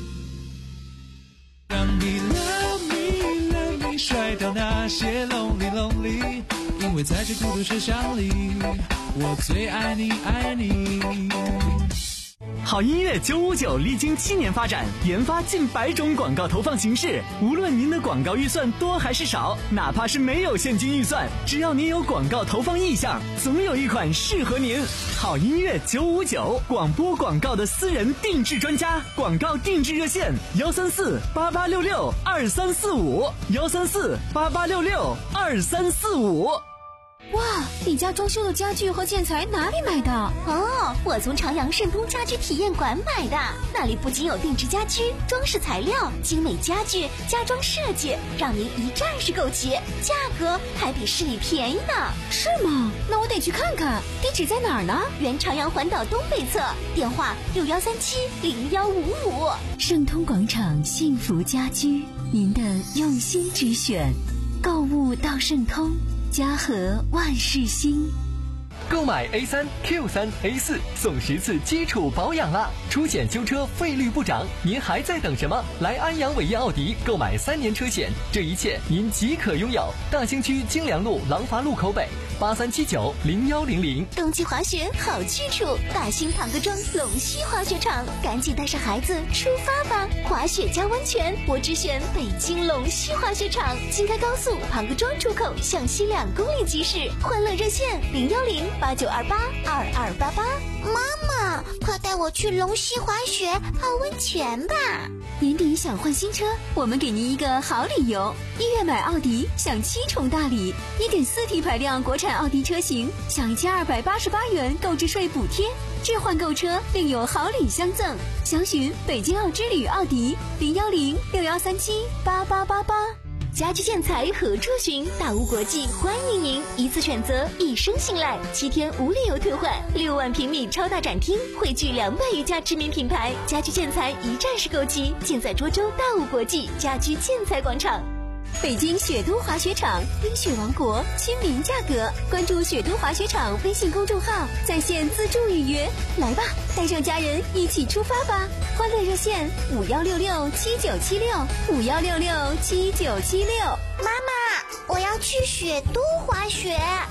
[SPEAKER 4] 让你 love me love me 甩掉那些 lonely lonely， 因为在这孤独车厢里，我最爱你爱你。
[SPEAKER 3] 好音乐九五九历经七年发展，研发近百种广告投放形式。无论您的广告预算多还是少，哪怕是没有现金预算，只要您有广告投放意向，总有一款适合您。好音乐九五九，广播广告的私人定制专家，广告定制热线幺三四八八六六二三四五幺三四八八六六二三四五。
[SPEAKER 16] 哇，你家装修的家具和建材哪里买的？
[SPEAKER 17] 哦，我从朝阳盛通家居体验馆买的，那里不仅有定制家居、装饰材料、精美家具、家装设计，让您一站式购齐，价格还比市里便宜呢。
[SPEAKER 16] 是吗？那我得去看看。地址在哪儿呢？
[SPEAKER 17] 原朝阳环岛东北侧，电话六幺三七零幺五五。
[SPEAKER 14] 盛通广场幸福家居，您的用心之选，购物到盛通。家和万事兴。
[SPEAKER 20] 购买 A 三 Q 三 A 四送十次基础保养啦！出险修车费率不涨，您还在等什么？来安阳伟业奥迪购买三年车险，这一切您即可拥有。大兴区京良路廊坊路口北八三七九零幺零零。
[SPEAKER 17] 冬季滑雪好去处，大兴唐各庄龙溪滑雪场，赶紧带上孩子出发吧！滑雪加温泉，我只选北京龙溪滑雪场。京开高速唐各庄出口向西两公里即驶，欢乐热线零幺零八九二八二二八八。
[SPEAKER 18] 妈妈，快带我去龙溪滑雪泡温泉吧！
[SPEAKER 16] 年底想换新车，我们给您一个好理由：一月买奥迪享七重大礼， 一点四 T 排量国产奥迪车型享一千二百八十八元购置税补贴，置换购车另有好礼相赠。详询北京奥之旅奥迪零幺零六幺三七八八八八。
[SPEAKER 17] 家居建材何处寻？大屋国际欢迎您，一次选择，一生信赖，七天无理由退换，六万平米超大展厅，汇聚两百余家知名品牌，家居建材一站式购齐，尽在涿州大屋国际家居建材广场。
[SPEAKER 16] 北京雪都滑雪场，冰雪王国，亲民价格。关注雪都滑雪场微信公众号，在线自助预约。来吧，带上家人一起出发吧！欢乐热线五幺六六七九七六五幺六六七九七六。
[SPEAKER 18] 妈妈，我要去雪都滑雪。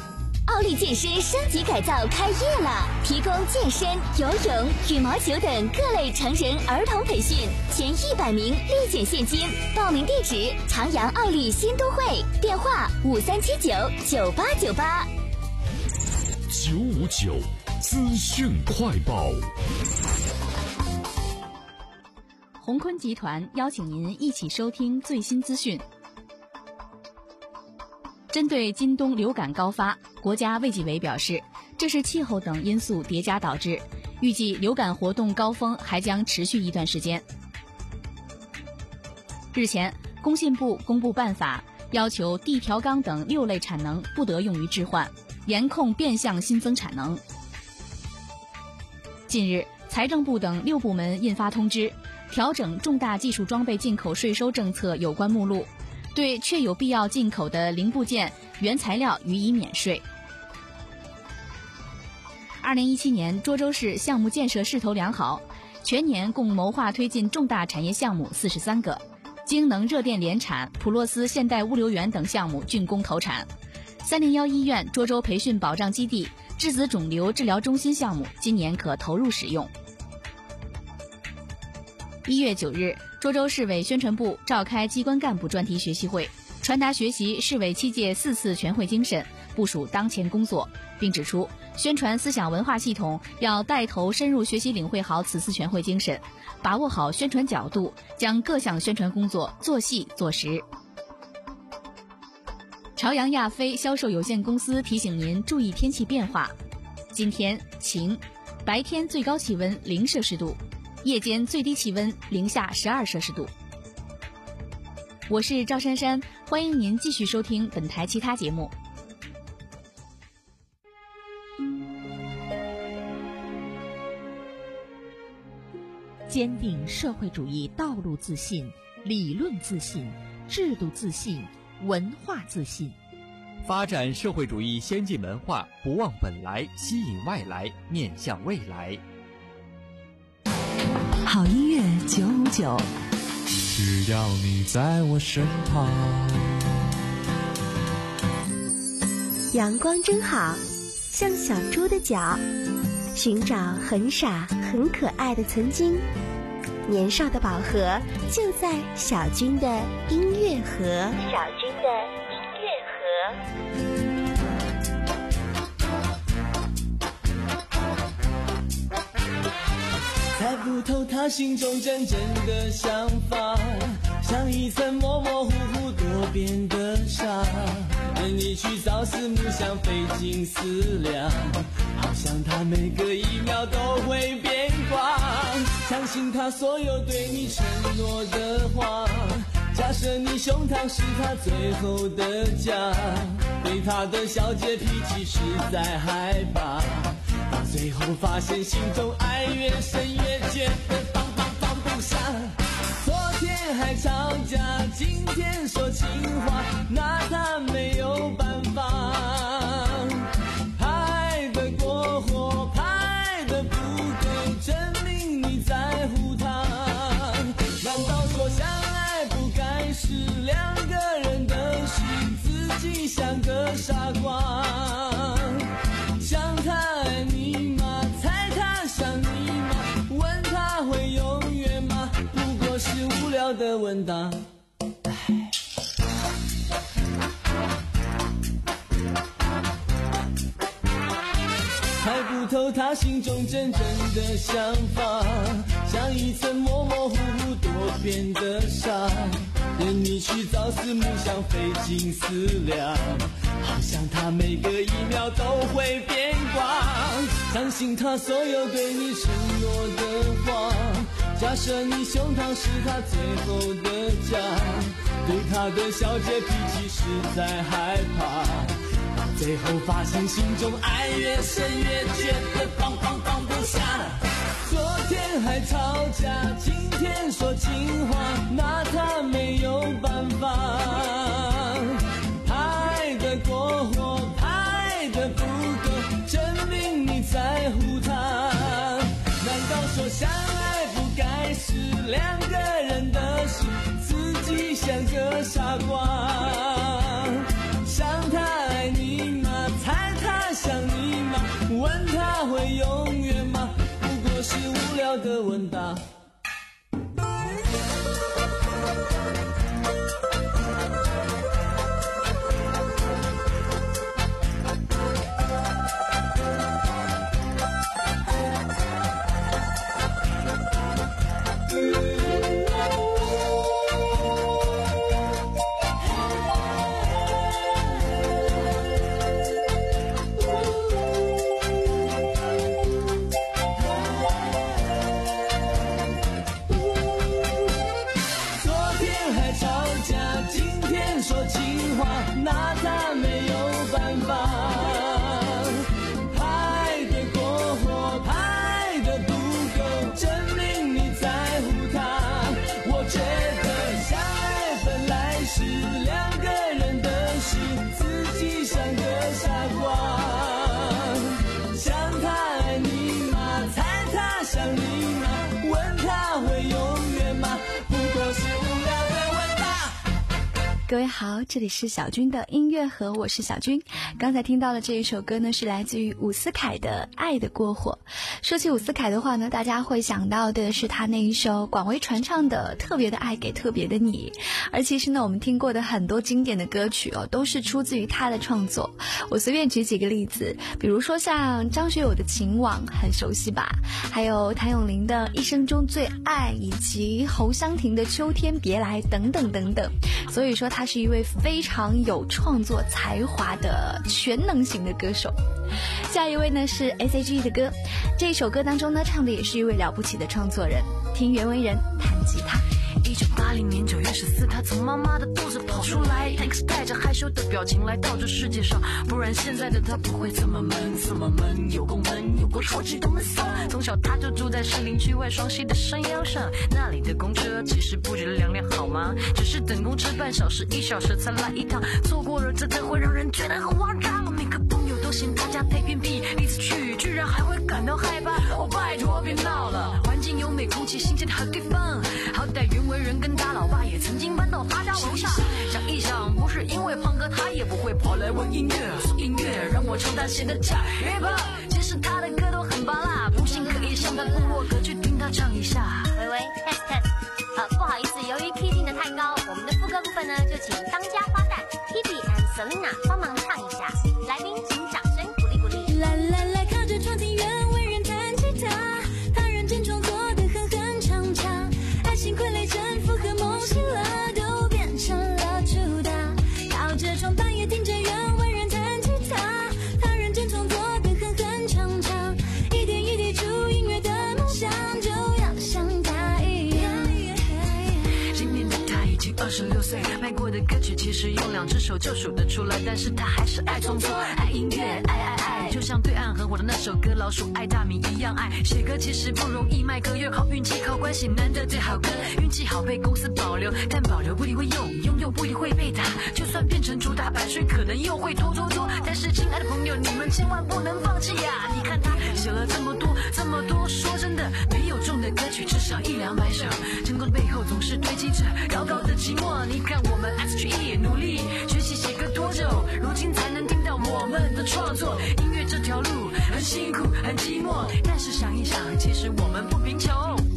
[SPEAKER 16] 奥利健身升级改造开业了，提供健身、游泳、羽毛球等各类成人儿童培训，前一百名立减现金。报名地址：长阳奥利新都会，电话五三七九九八九八。
[SPEAKER 13] 九五九资讯快报。
[SPEAKER 7] 鸿坤集团邀请您一起收听最新资讯。针对今冬流感高发，国家卫计委表示，这是气候等因素叠加导致，预计流感活动高峰还将持续一段时间。日前，工信部公布办法，要求地条钢等六类产能不得用于置换，严控变相新增产能。近日，财政部等六部门印发通知，调整重大技术装备进口税收政策有关目录，对确有必要进口的零部件、原材料予以免税。二零一七年，涿州市项目建设势头良好，全年共谋划推进重大产业项目四十三个，京能热电联产、普洛斯现代物流园等项目竣工投产。三零幺医院涿州培训保障基地、质子肿瘤治疗中心项目今年可投入使用。一月九日，涿州市委宣传部召开机关干部专题学习会，传达学习市委七届四次全会精神，部署当前工作，并指出，宣传思想文化系统要带头深入学习领会好此次全会精神，把握好宣传角度，将各项宣传工作做细做实。朝阳亚飞销售有限公司提醒您注意天气变化，今天晴，白天最高气温零摄氏度，夜间最低气温零下十二摄氏度。我是赵珊珊，欢迎您继续收听本台其他节目。
[SPEAKER 2] 坚定社会主义道路自信、理论自信、制度自信、文化自信，
[SPEAKER 8] 发展社会主义先进文化，不忘本来，吸引外来，面向未来。
[SPEAKER 14] 好音乐九五九，
[SPEAKER 4] 只要你在我身旁。
[SPEAKER 5] 阳光真好，像小猪的脚，寻找很傻很可爱的曾经。年少的宝盒就在小军的音乐盒。小军的音乐盒。
[SPEAKER 23] 猜不透他心中真正的想法，像一层模模糊糊多变的纱，任你去朝思暮想费尽思量，好像他每隔一秒都会变卦，相信他所有对你承诺的话，假设你胸膛是他最后的家，对他的小姐脾气实在害怕，到最后发现心中爱越深越觉得放放放不下。昨天还吵架，今天说情话，拿他没有办法。拍得过火，拍得不够，证明你在乎他。难道说相爱不该是两个人的事，自己像个傻瓜？想他爱你吗？猜他想你吗？问他会永远吗？不过是无聊的问答。猜不透他心中真正的想法，像一层模模糊糊多变的纱，任你去朝思暮想费尽思量，好像他每隔一秒都会变卦，相信他所有对你承诺的话，假设你胸膛是他最后的家，对他的小姐脾气实在害怕，最后发现心中爱越深越觉得放放放不下。昨天还吵架，今天说情话，拿他没有办法。拍得过火，拍得不够，证明你在乎他。难道说相爱不该是两个人的事，自己像个傻瓜？想他爱你吗？猜他拿他没有办法。拍的过火，拍的不够，证明你在乎他。我觉得相爱本来是两个人的事，自己像个傻瓜。想他爱你吗？猜他想你吗？问他会永远吗？不过是无聊的问答。
[SPEAKER 6] 各位好，这里是小军的音乐盒，我是小军。刚才听到的这一首歌呢，是来自于伍思凯的《爱的过火》。说起伍思凯的话呢，大家会想到的是他那一首广为传唱的《特别的爱给特别的你》。而其实呢，我们听过的很多经典的歌曲哦，都是出自于他的创作。我随便举几个例子，比如说像张学友的《情网》很熟悉吧，还有谭咏麟的《一生中最爱》，以及侯湘婷的《秋天别来》等等等等。所以说他是一位非常有创作才华的全能型的歌手。下一位呢是 S H E 的歌，这一首歌当中呢唱的也是一位了不起的创作人，听袁惟仁弹吉他。
[SPEAKER 11] 一九八零年九月十四，他从妈妈的肚子跑出来， Thanks 带着害羞的表情来到这世界上，不然现在的他不会这么闷，这么闷，有够闷，有够说起都闷骚。从小他就住在士林区外双溪的山腰上，那里的公车其实不止两辆好吗？只是等公车半小时一小时才来一趟，错过了真的会让人觉得很慌张。每个朋友都嫌他家太偏僻，第一次去居然还会感到害怕。哦拜托别闹了，环境优美，空气新鲜的好地方，好歹袁惟仁跟他老爸也曾经搬到他家楼下。想一想，不是因为胖哥他也不会跑来问音乐，说音乐让我唱他写的假 hiphop， 其实他的歌都很拔辣，不信可以上他部落格去听他唱一下。
[SPEAKER 19] 喂喂 test test， 呃不好意思，由于 key 定的太高，我们的副歌部分呢就请当家花旦 Hebe and Selina 帮忙唱一下，来宾请掌声鼓励鼓励。
[SPEAKER 10] 啦啦啦，靠着窗前袁惟仁弹吉他，他认真创作的哼哼唱唱，爱情傀儡征服和梦醒了都变成了主打，靠着窗半夜听着袁惟仁弹吉他，他认真创作的哼哼唱唱，一点一滴出音乐的梦想就要像他一样。
[SPEAKER 11] 今年的他已经二十六岁，卖过的歌曲其实用两只手就数得出来，但是他还是爱创作，爱音乐，爱爱爱，就像对岸很火的那首歌《老鼠爱大米》一样爱。写歌其实不容易，卖歌越靠运气，靠关系难得最好歌，运气好被公司保留，但保留不一定会用，拥有不一定会被打，就算变成主打版税，可能又会拖拖拖。但是亲爱的朋友，你们千万不能放弃呀！你看他写了这么多这么多，说真的，没有中的歌曲至少一两百首，成功的背后总是堆积着高高的寂寞。你看我们 S H E 努力学习写歌多久，如今才能听到我们的创作。音乐这条路很辛苦很寂寞，但是想一想，其实我们不贫穷。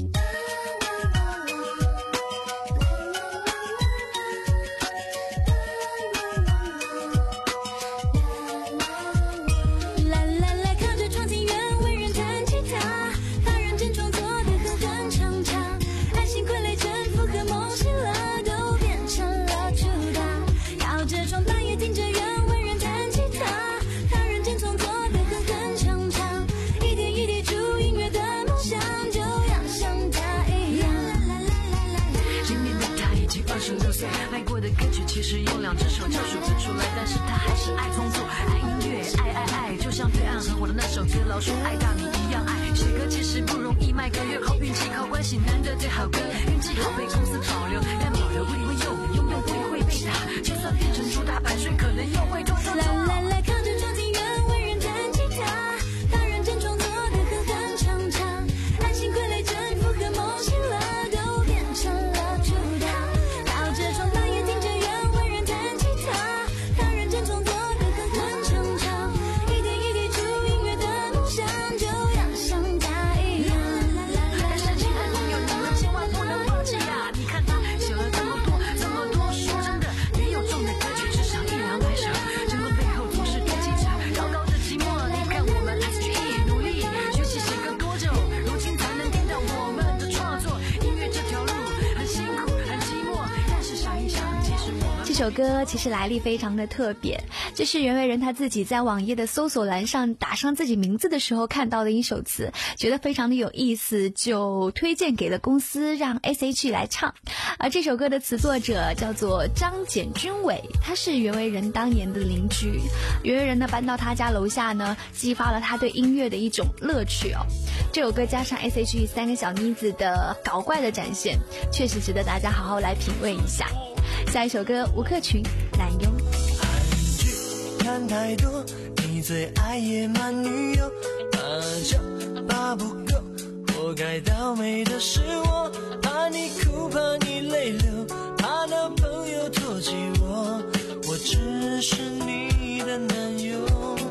[SPEAKER 11] 卖过的歌曲其实用两只手就数得出来，但是他还是爱创作，爱音乐，爱爱爱，就像对岸很火的那首歌《老鼠爱大米》一样爱。写歌其实不容易，卖歌越靠运气，靠关系难得最好歌，运气好被公司保留，但保留不一定会用，拥有不一定会被打，就算变成主打版税，可能又会拖拖拖。
[SPEAKER 10] 啦啦啦，靠着窗前袁惟仁弹吉他，他认真创作的哼哼唱唱，爱情傀儡征服和梦醒了都变成了主打，靠着窗半夜听着袁惟仁弹吉他，他认真创作的哼哼唱唱，一点一滴出音乐的梦想就要像他一样。
[SPEAKER 11] 但是亲爱的朋友，你们千万不能放弃呀！你看他写了这么多这么多，说真的，没有中的歌曲至少一两百首，整个背后总是堆积着高高的寂寞。你看我们 S H E 努力学习写歌多久，如今才能听到我们的创作。音乐这条路很辛苦很寂寞，但是想一想，其实我们
[SPEAKER 6] 这首歌其实来历非常的特别， 这是袁惟仁他自己在网页的搜索栏上打上自己名字的时候看到的一首词，觉得非常的有意思，就推荐给了公司让 S H E 来唱。而这首歌的词作者叫做张简君伟，他是袁惟仁当年的邻居。袁惟仁呢搬到他家楼下呢，激发了他对音乐的一种乐趣哦。这首歌加上 S H E 三个小妮子的搞怪的展现，确实值得大家好好来品味一下。下一首歌，吴克群，懒慵。
[SPEAKER 15] 韩剧看太多，你最爱野蛮女友，怕酒怕不够，活该倒霉的是我，怕你哭怕你泪流，怕男朋友唾弃我，我只是你的男友。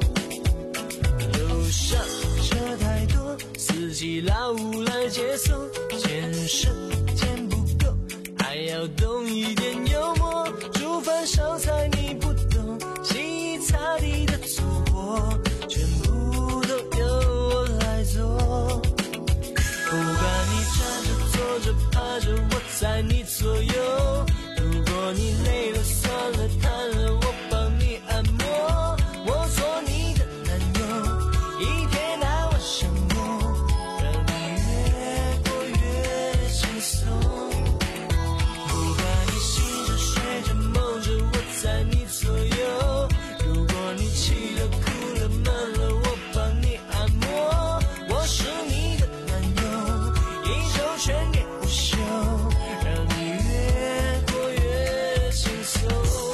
[SPEAKER 15] 路上车太多，司机老无来接送，健身健不够，还要懂一点幽默，煮饭烧菜你不懂，洗衣擦地的粗活全部都由我来做。不管你站着坐着趴着，我在你左右，如果你累了酸了瘫了，我帮你按摩，我做你的男友，一天到晚想我，让你越过越轻松。不管你醒着睡着梦着，我在你左右，如果你气了哭了闷了，我帮你按摩，我是你的男友，一周全年无休，让你越过越轻松。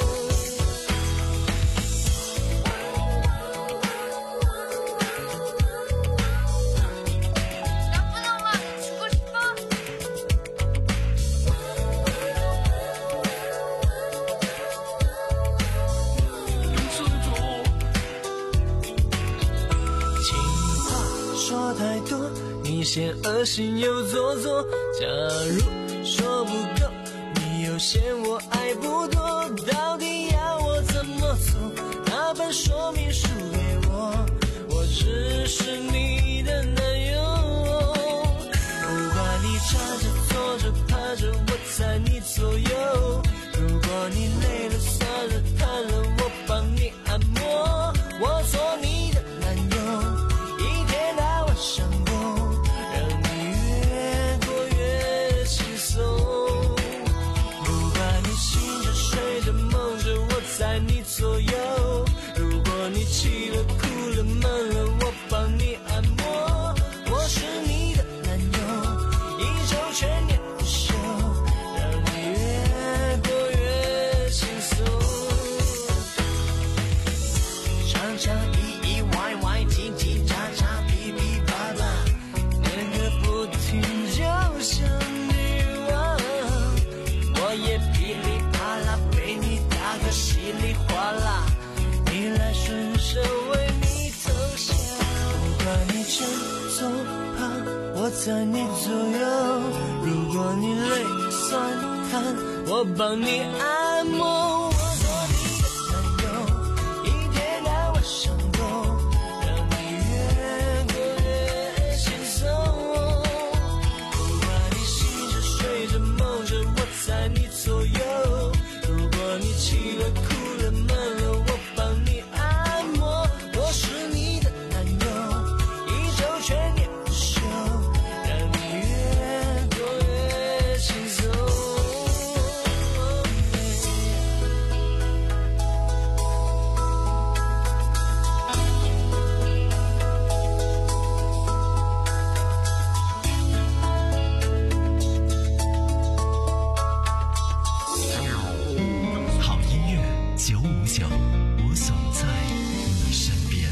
[SPEAKER 15] 情话说太多，你嫌恶心又做作，假如说不够，你又嫌我爱不多，到底要我怎么做？那本说明书给我，我只是你的男友。不管你站着坐着趴着，我在你左右，如果你累了酸了瘫了，我帮你按摩，我做你的男友，一天到晚想我，让你越过越轻松。不管你醒着睡着梦着，我在你左右，如果你气了哭了闷了，我帮你按摩，我是你的男友，一周全年无休，让你越过越轻松。常常意意外外叽叽喳喳噼噼啪啪，念个不停就像女王，我也噼里啪啦被你打个稀里哗啦，你来顺手为你投降。不管你站坐趴，我在你左右，如果你累酸瘫，我帮你按摩，我做你的男友，一天到晚想我，让你越过越轻松。不管你醒着睡着梦着，我在你左右，如果你气了哭了闷了，我帮你按摩，我是你的男友，一周全年无休，让你越过越轻松。
[SPEAKER 1] 好音乐九五九，我总在你身边。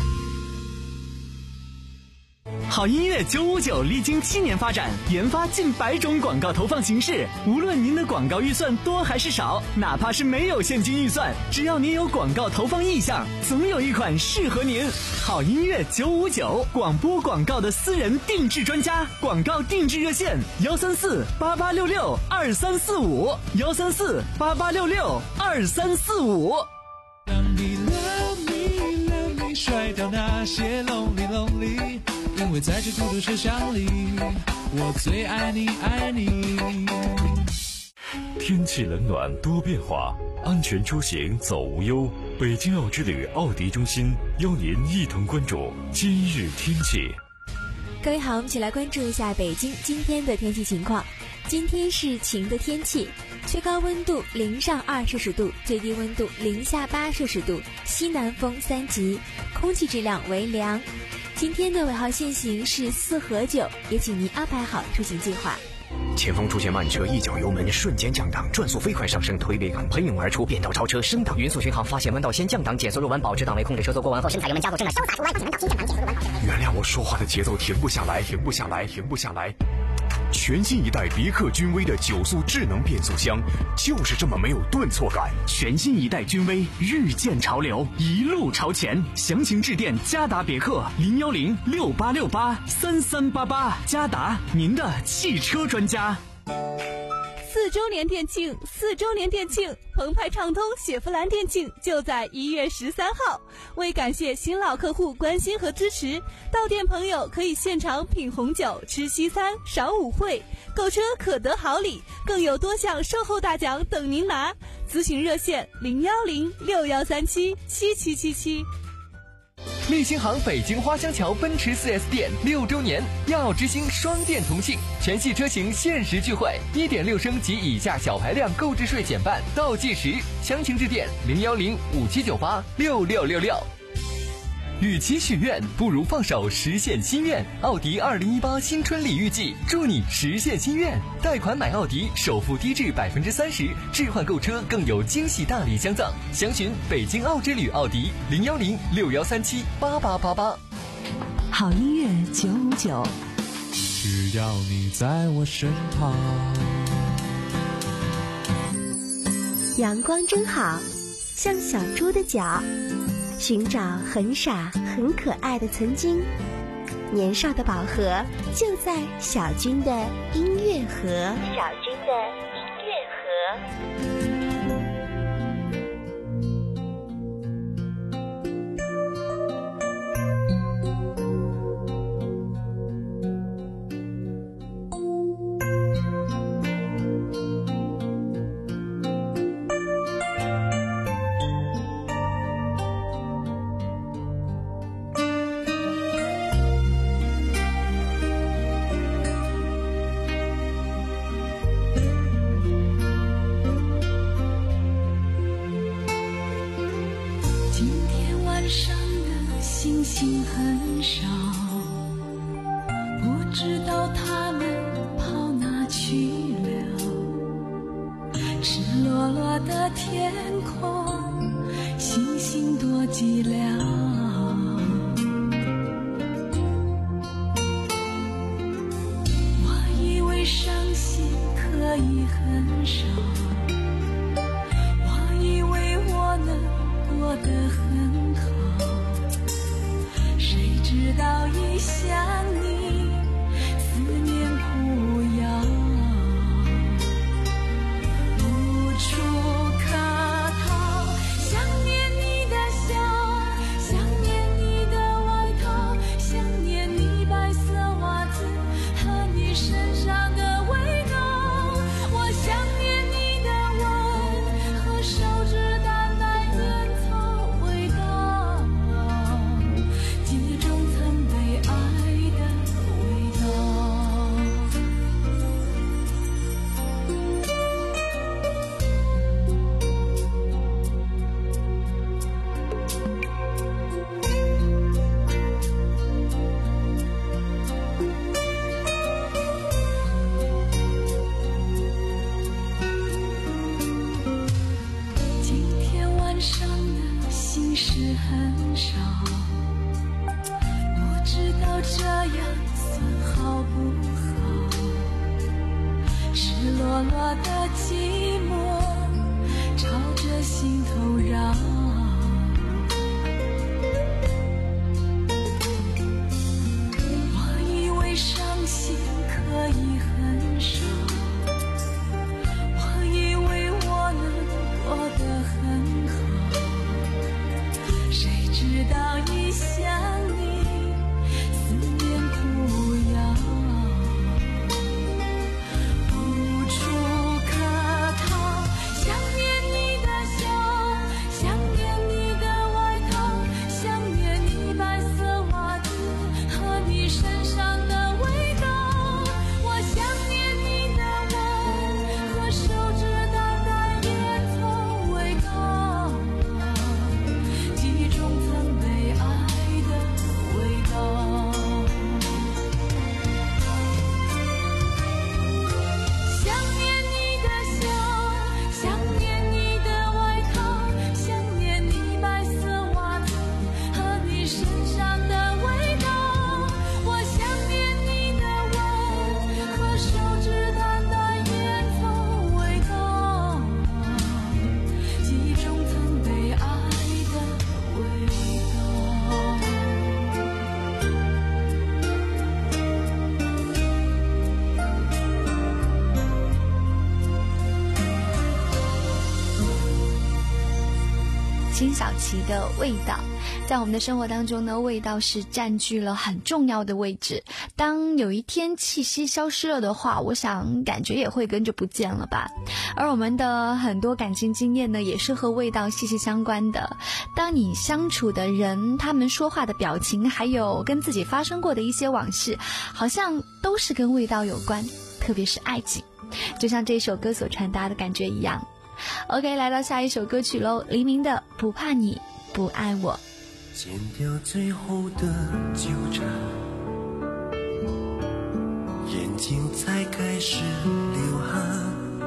[SPEAKER 3] 好音乐九五九历经七年发展，研发近百种广告投放形式。无论您的广告预算多还是少，哪怕是没有现金预算，只要您有广告投放意向，总有一款适合您。好音乐九五九，广播广告的私人定制专家，广告定制热线幺三四八八六六二三四五幺三四八八六六二三四五。
[SPEAKER 4] 当你 love me love me 甩掉那些 lonely lonely， 因为在这孤独车厢里，我最爱你爱你。
[SPEAKER 13] 天气冷暖多变化，安全出行走无忧。 北京奥之旅奥迪中心邀您一同关注今日天气。
[SPEAKER 5] 各位好，我们一起来关注一下北京今天的天气情况。今天是晴的天气，最高温度零上二摄氏度，最低温度零下八摄氏度，西南风三级，空气质量为良。今天的尾号限行是四和九，也请您安排好出行计划。
[SPEAKER 9] 前方出现慢车，一脚油门瞬间降档，转速飞快上升，推背感喷涌而出，变道超车升档，匀速巡航，发现弯道先降档，减速入弯，保持档位，控制车速过弯后深踩油门加速，正的潇洒出弯，发现弯道先降档，减速入弯，保持档位。
[SPEAKER 21] 原谅我说话的节奏停不下来，停不下来，停不下来。全新一代别克君威的九速智能变速箱，就是这么没有顿挫感。
[SPEAKER 3] 全新一代君威，日渐潮流，一路朝前。详情致电嘉达别克零幺零六八六八三三八八，嘉达，您的汽车专家。
[SPEAKER 12] 四周年店庆，四周年店庆，澎湃畅通雪佛兰店庆就在一月十三号。为感谢新老客户关心和支持，到店朋友可以现场品红酒、吃西餐、赏舞会，购车可得好礼，更有多项售后大奖等您拿。咨询热线零幺零六幺三七七七七七。
[SPEAKER 20] 立新行北京花乡桥奔驰 四 S 店六周年亚奥之星双店同庆，全系车型限时钜惠， 一点六升及以下小排量购置税减半，倒计时。详情致电零幺零五七九八六六六六。与其许愿，不如放手实现心愿。奥迪二零一八新春礼遇季，祝你实现心愿。贷款买奥迪，首付低至百分之三十，置换购车更有惊喜大礼相赠。详询北京奥之旅奥迪零幺零六幺三七八八八八。
[SPEAKER 14] 好音乐九五九，
[SPEAKER 4] 只要你在我身旁。
[SPEAKER 17] 阳光真好，像小猪的脚。寻找很傻很可爱的曾经，年少的宝盒就在小军的音乐盒。小军的音乐盒。
[SPEAKER 10] 星很少，不知道他们跑哪去了。赤裸裸的天空，星星多寂寥。我以为伤心可以很少，我以为我能过得很好。直到一想你，思念苦药，无处可逃。想念你的笑，想念你的外套，想念你白色袜子和你身上的味道。我想念你的吻和手指淡淡烟草味道，记忆中曾被爱的味道。今天晚上的心事很少，不知道这样算好不好？赤裸裸的寂寞朝着心头绕。我以为伤心可以很少，我以为我能过得很好。谁知道一想你，思念苦药，无处可逃。
[SPEAKER 6] 辛晓琪的味道。在我们的生活当中呢，味道是占据了很重要的位置。当有一天气息消失了的话，我想感觉也会跟着不见了吧。而我们的很多感情经验呢，也是和味道息息相关的。当你相处的人，他们说话的表情，还有跟自己发生过的一些往事，好像都是跟味道有关，特别是爱情，就像这首歌所传达的感觉一样。 OK， 来到下一首歌曲喽，黎明的《不怕你不爱我》。
[SPEAKER 15] 剪掉最后的纠缠，眼睛才开始流汗。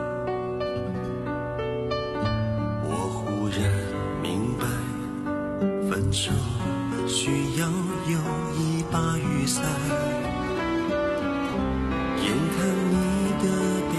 [SPEAKER 15] 我忽然明白，分手需要有一把雨伞。眼看你的背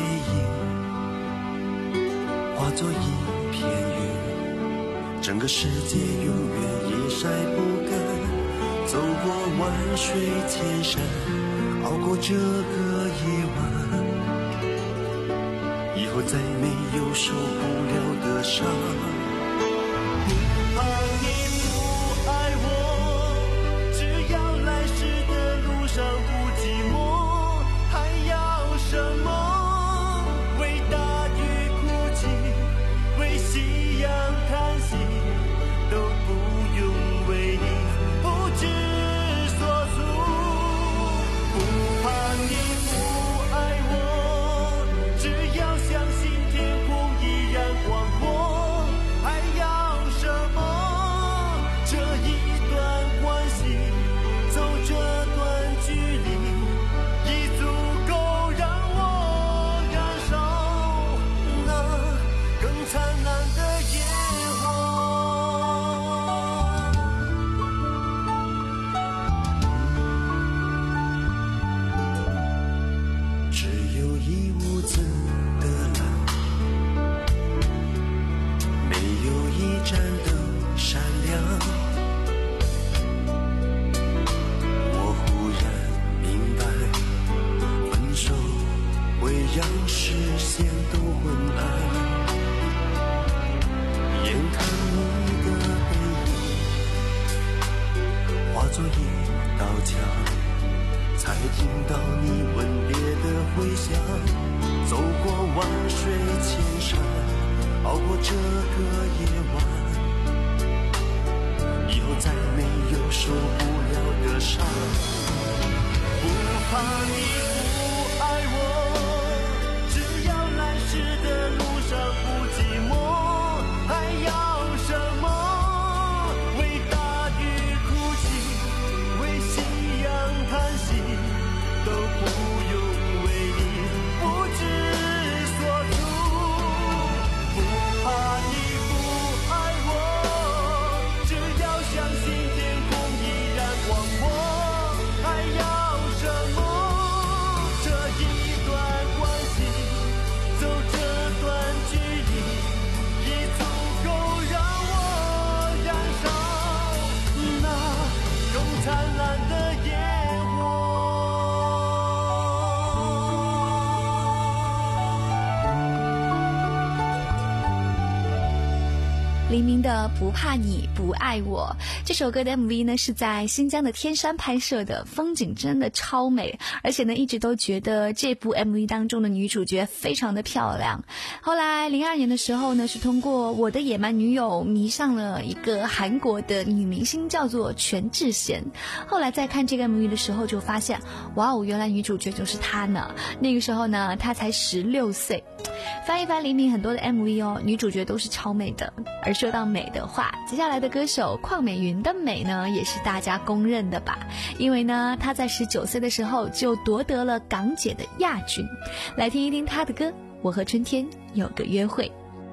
[SPEAKER 15] 影化作一片云，整个世界永远也晒不干。走过万水千山，熬过这个夜晚，以后再没有受不了的伤。不怕你不爱我，只要来时的路上不寂寞，还要什么？为大雨哭泣，为夕阳叹息，都不用为你不知所措。不怕你不爱我，只要相信天空依然广阔，还要什么？这一段关系，走这段距离，已足够让我燃烧那更灿烂的烟火。只有一屋子的蓝，没有一盏灯闪亮。我忽然明白，分手会让视线都昏暗。眼看你的背影化作一道墙，才听到你吻别的回响。走过万水千山，熬过这个夜晚，以后再没有受不了的伤。不怕你不爱我，只要来时的路上不寂寞，还要什么？为大雨哭泣，为夕阳叹息，都不用为你不知所措。不怕你不爱我，只要相信天空依然广阔，还要什么？这一段关系，走这段距离，已足够让我燃烧那更灿烂的烟火。
[SPEAKER 6] 黎明的《不怕你不爱我》这首歌的 M V 呢，是在新疆的天山拍摄的，风景真的超美，而且呢一直都觉得这部 M V 当中的女主角非常的漂亮。后来零二年的时候呢，是通过我的野蛮女友迷上了一个韩国的女明星，叫做全智贤。后来在看这个 M V 的时候就发现，哇哦，原来女主角就是她呢。那个时候呢她才十六岁。翻一翻黎明很多的 M V 哦，女主角都是超美的。而说到美的话，接下来的歌手邝美云的美呢，也是大家公认的吧。因为呢，她在十九岁的时候就夺得了港姐的亚军。来听一听她的歌《我和春天有个约会》。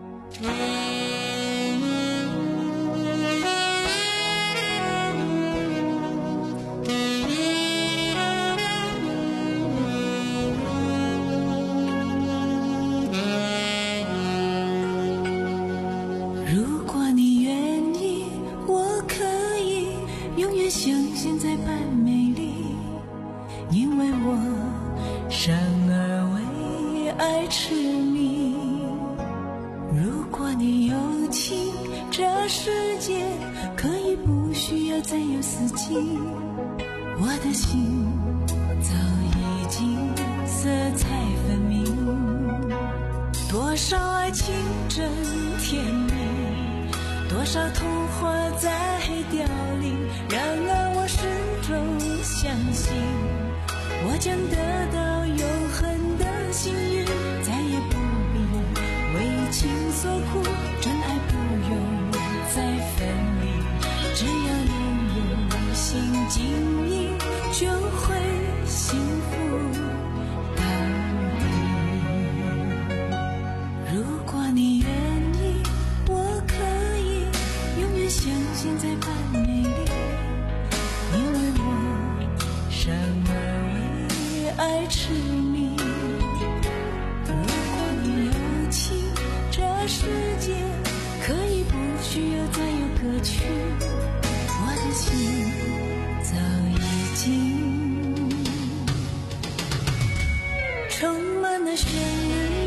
[SPEAKER 10] 如果你愿意，我可以永远像现在般美丽，因为我生而为爱痴迷。如果你有情，这世界可以不需要再有四季。我的心早已经色彩分明，多少爱情真甜蜜，多少童话在凋零。然而我始终相信，我将得到永恒的幸运，再也不必为情所苦，真爱不用再分离，只要你用心经营，就会幸福到底。如果你愿意，我可以永远相信在般美丽，因为我生而为爱痴迷。如果你有情，这世界可以不需要再有歌曲，我的心早已经充满了旋律。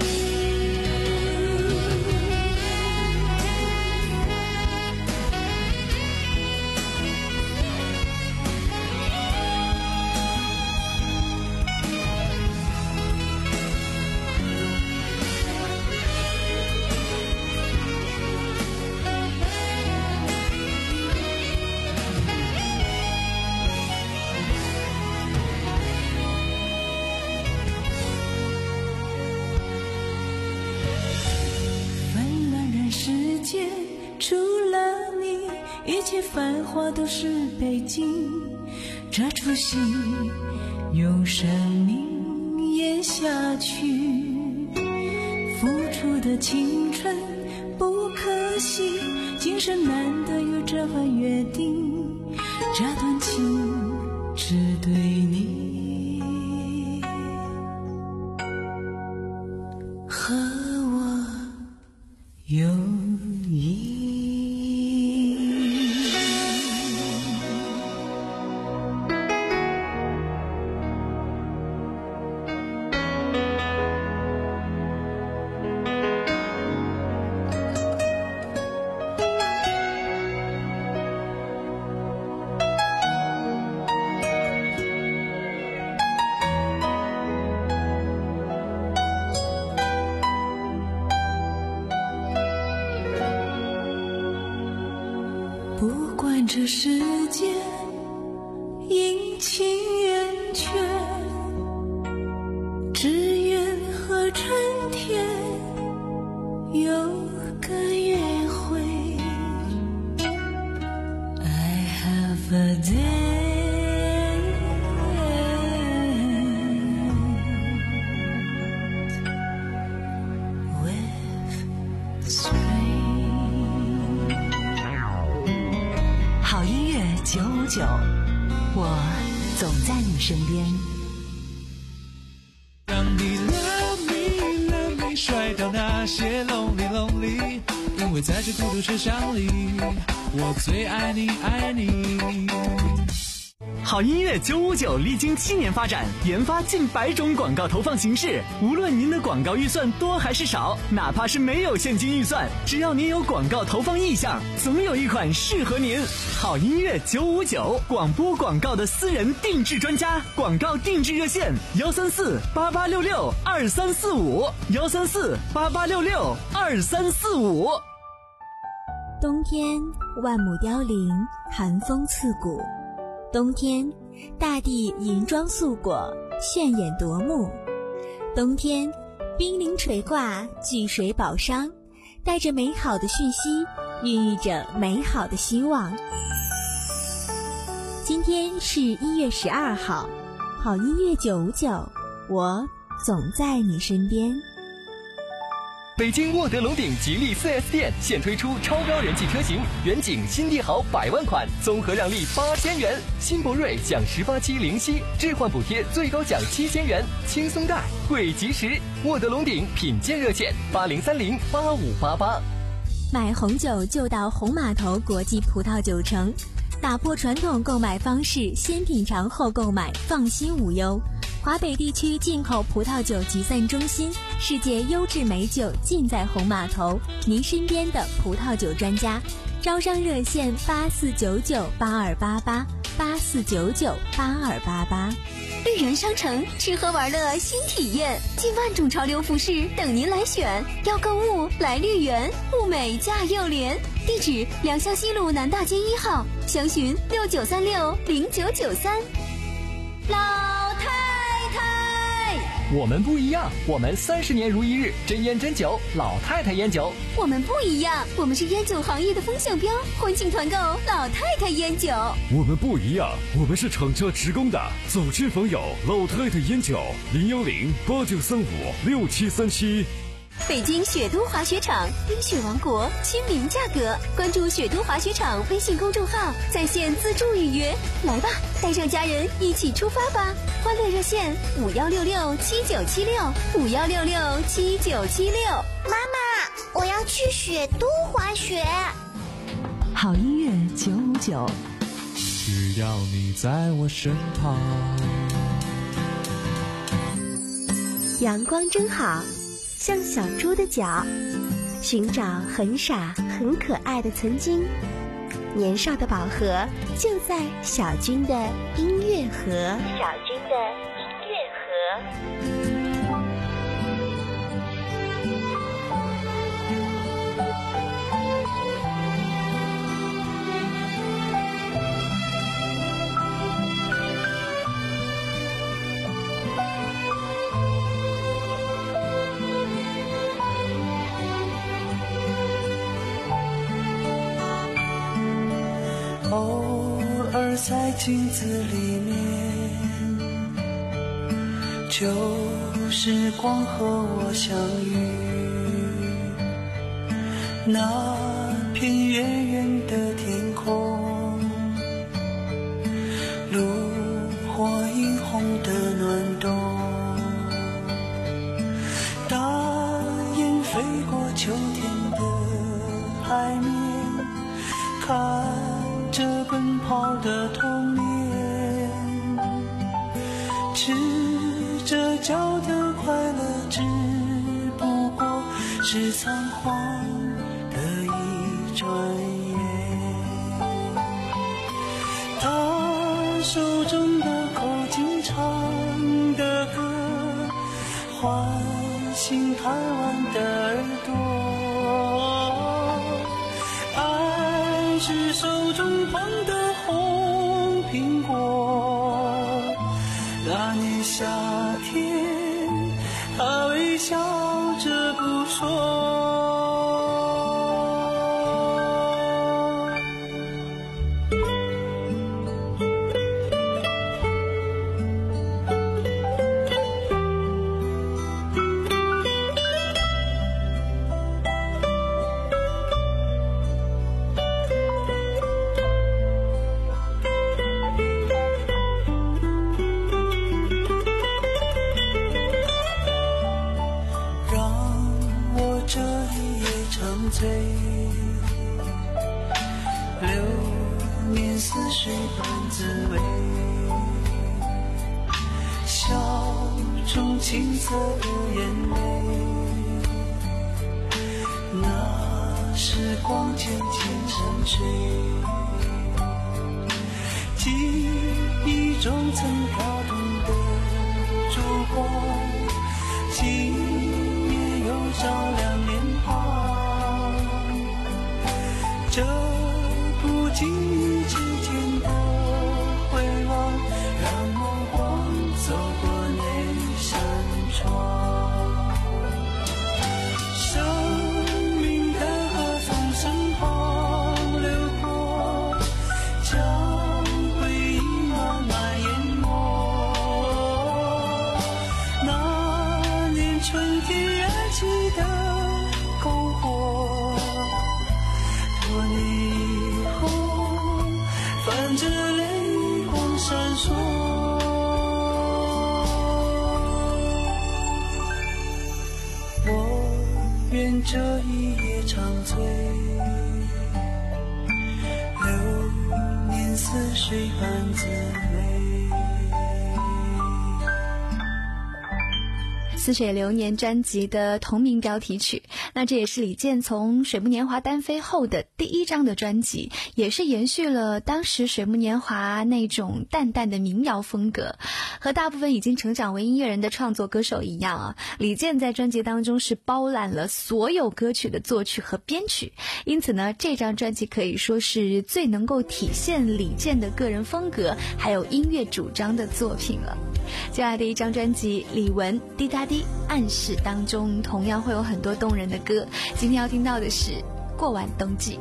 [SPEAKER 10] 除了你，一切繁华都是背景。这出戏用生命演下去，付出的青春不可惜，今生难得有这份约定，这段情只对你和我有意。不管这世界阴晴圆缺，只愿和春天有个约会。 I have a day with spring。
[SPEAKER 16] 好音乐九五九，我总在你身边。
[SPEAKER 4] 让你 love me love me 甩掉那些 lonely lonely， 因为在这孤独车厢里，我最爱你爱你。
[SPEAKER 3] 好音乐九五九历经七年发展，研发近百种广告投放形式。无论您的广告预算多还是少，哪怕是没有现金预算，只要您有广告投放意向，总有一款适合您。好音乐九五九，广播广告的私人定制专家，广告定制热线：幺三四八八六六二三四五，幺三四八八六六二三四五。
[SPEAKER 5] 冬天，万亩凋零，寒风刺骨。 冬天，大地银装素裹，炫眼夺目。冬天，冰凌垂挂，巨水宝商，带着美好的讯息，孕育着美好的希望。今天是一月十二号，好音乐九五九，我总在你身边。
[SPEAKER 20] 北京沃德龙鼎吉利 四 S 店现推出超标人气车型，远景新帝豪百万款，综合让利八千元；新博瑞享十八期零息，置换补贴最高享七千元，轻松贷，贵及时。沃德龙鼎品鉴热线：八零三零八五八八。
[SPEAKER 5] 买红酒就到红码头国际葡萄酒城，打破传统购买方式，先品尝后购买，放心无忧。 华北地区进口葡萄酒集散中心，世界优质美酒尽在红码头，您身边的葡萄酒专家。招商热线八四九九八二八八八四九九八二八八。
[SPEAKER 17] 绿园商城吃喝玩乐新体验，近万种潮流服饰等您来选。要购物来绿园，物美价又廉。地址：良乡西路南大街一号，详询六九三六零九九三。老太太，
[SPEAKER 20] 我们不一样，我们三十年如一日，真烟真酒，老太太烟酒。
[SPEAKER 17] 我们不一样，我们是烟酒行业的风向标，欢庆团购老太太烟酒。
[SPEAKER 13] 我们不一样，我们是厂家直供的，走亲访友，老太太烟酒，零幺零八九三五六七三七。
[SPEAKER 17] 北京雪都滑雪场，冰雪王国，亲民价格。关注雪都滑雪场微信公众号，在线自助预约。来吧，带上家人一起出发吧！欢乐热线五幺六六七九七六五幺六六七九七六。
[SPEAKER 7] 妈妈，我要去雪都滑雪。
[SPEAKER 16] 好音乐九五九，
[SPEAKER 4] 只要你在我身旁。
[SPEAKER 18] 阳光真好，像小猪的脚，寻找很傻很可爱的曾经。年少的宝盒就在小军的音乐盒。小军的音乐盒。
[SPEAKER 22] 偶尔在镜子里面，旧时光和我相遇，那片远远的天空，炉火映红的暖冬，大雁飞过秋天的海面，看这奔跑的童年，赤着脚的快乐只不过是仓皇的一转眼。他手中的口琴唱的歌，唤醒贪玩的耳朵。爱是手中捧的红苹果，那年夏天，他微笑着不说。醉，流年似水般滋味，笑中青涩的眼泪，那时光渐渐沉睡，记忆中曾跳动的烛光，今夜又照亮脸庞。这不经意之间的回望，让目光走过那扇窗。生命的河从身旁流过，将回忆慢慢淹没。那年春天燃起的篝火，多年以后，泛着泪光闪烁。我愿这一夜长醉，流年似水般滋味。
[SPEAKER 6] 似水流年》专辑的同名标题曲。那这也是李健从水木年华单飞后的第一张的专辑，也是延续了当时水木年华那种淡淡的民谣风格。和大部分已经成长为音乐人的创作歌手一样啊，李健在专辑当中是包揽了所有歌曲的作曲和编曲，因此呢，这张专辑可以说是最能够体现李健的个人风格还有音乐主张的作品了。接下来的一张专辑李玟滴答滴暗示当中同样会有很多动人的歌，今天要听到的是过完冬季。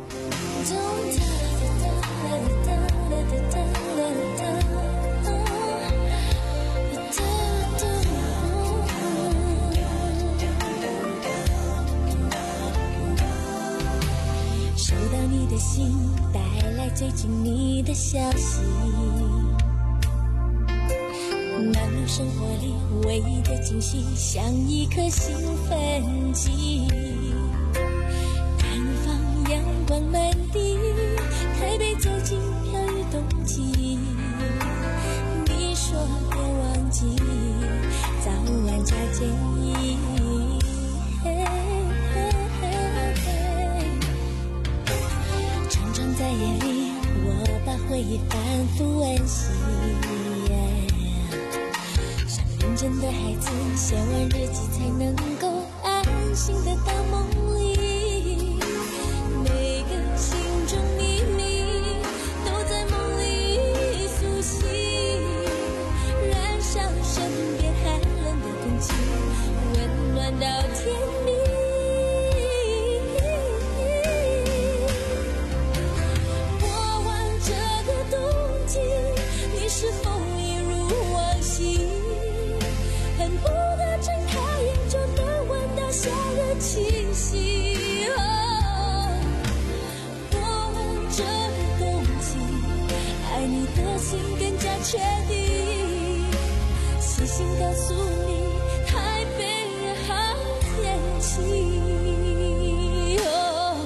[SPEAKER 10] 收到你的信，带来最近你的消息，忙碌生活里唯一的惊喜，像一颗兴奋剂，探访阳光满地，台北走进飘雨冬季，你说别忘记早晚加建议，常常在夜里我把回忆反复温习，认真的孩子写完日记才能够安心的到梦里，每个心中秘密都在梦里苏醒，燃烧身边寒冷的空气，温暖到天明。过完这个冬季，你是否一如往昔，恨不得睁开眼就能闻到夏日气息，哦，过完这个冬季，爱你的心更加确定，细心告诉你台北好天气，哦，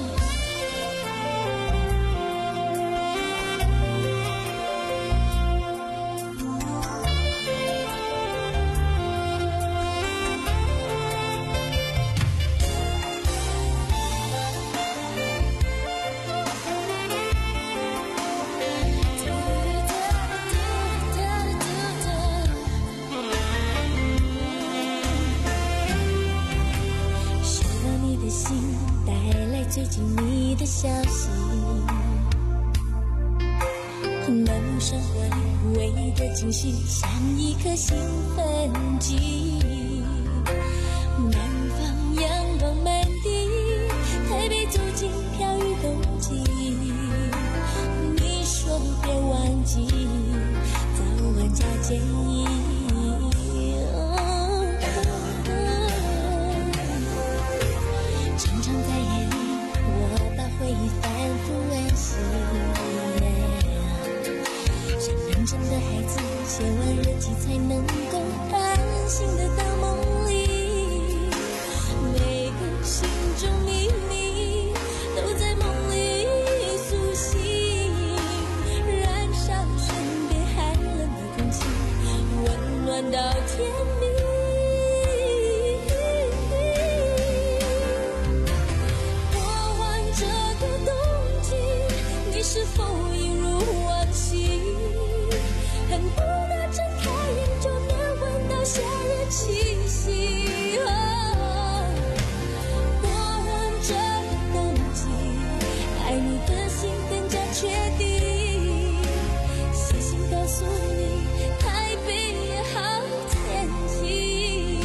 [SPEAKER 10] 最近你的消息，忙碌生活里唯一的惊喜，像一颗兴奋剂，南方阳光满地，台北走进飘雨冬季，你说别忘记早晚加建议，常常在夜里回忆反复温习，像认真的孩子写完日记才能够安心的到梦里，每个心中秘密都在梦里苏醒，燃烧身边寒冷的空气，温暖到天明。是否一如往昔，恨不得睁开眼就能闻到夏日气息，哦，过完这个冬季，爱你的心更加确定，细心告诉你台北也好天气，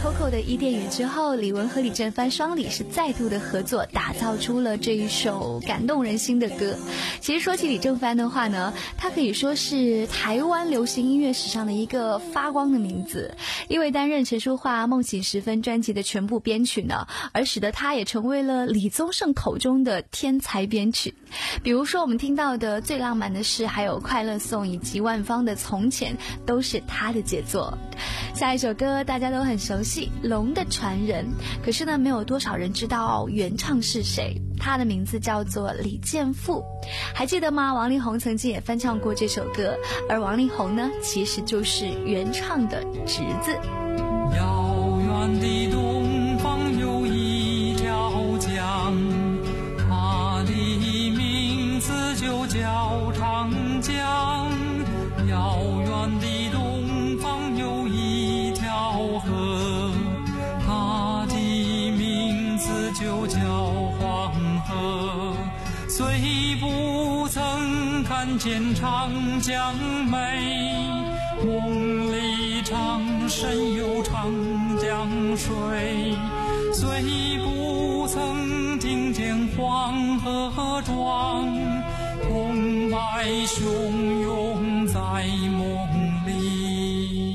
[SPEAKER 6] Coco 的伊甸园之后，李玟和李正帆双李是再度的合作，打造出了这一首感动人心的歌。其实说起李正帆的话呢，他可以说是台湾流行音乐史上的一个发光的名字，因为担任陈淑桦《梦醒时分》专辑的全部编曲呢，而使得他也成为了李宗盛口中的天才编曲。比如说我们听到的《最浪漫的事》，还有《快乐颂》以及万芳的《从前》，都是他的杰作。下一首歌大家都很熟悉，《龙的传人》，可是呢没有多少人知道原唱是谁，他的名字叫做李健富。还记得吗？王力宏曾经也翻唱过这首歌，而王力宏呢其实就是原唱的侄子。
[SPEAKER 4] 遥远的东方有一条江，它的名字就叫长江。遥远的东方有一条河，它的名字就叫黄河。虽不曾看见长江美，梦里常神游长江水。虽不曾听见黄河壮，澎湃汹涌在梦里。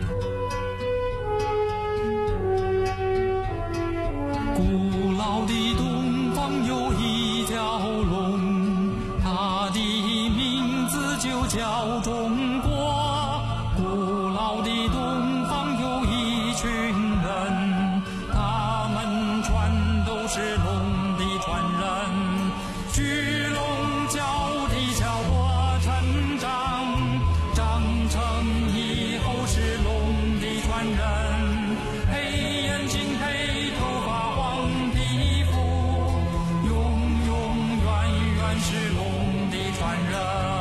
[SPEAKER 4] 古老的东方有一条龙，它的名字就叫中国。古老的东方有一群人，他们全都是龙的传人。巨龙叫地桥我成长，长成以后是龙的传人。黑眼睛黑头发黄皮肤，永永远远是龙的传人。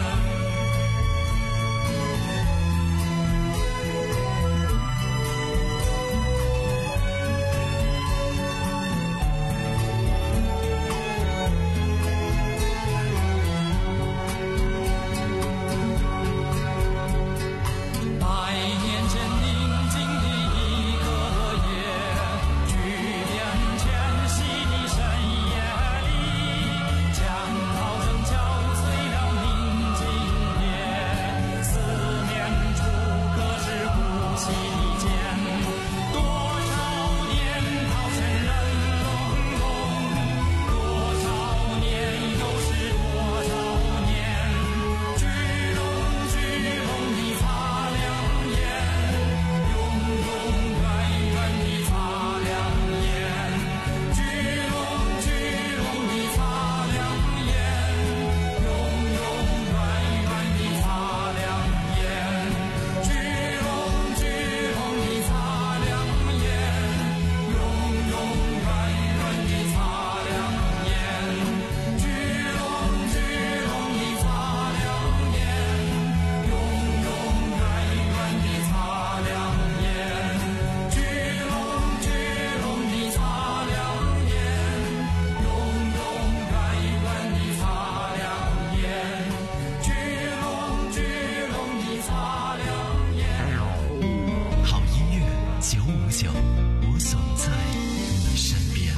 [SPEAKER 1] 我总在你身边。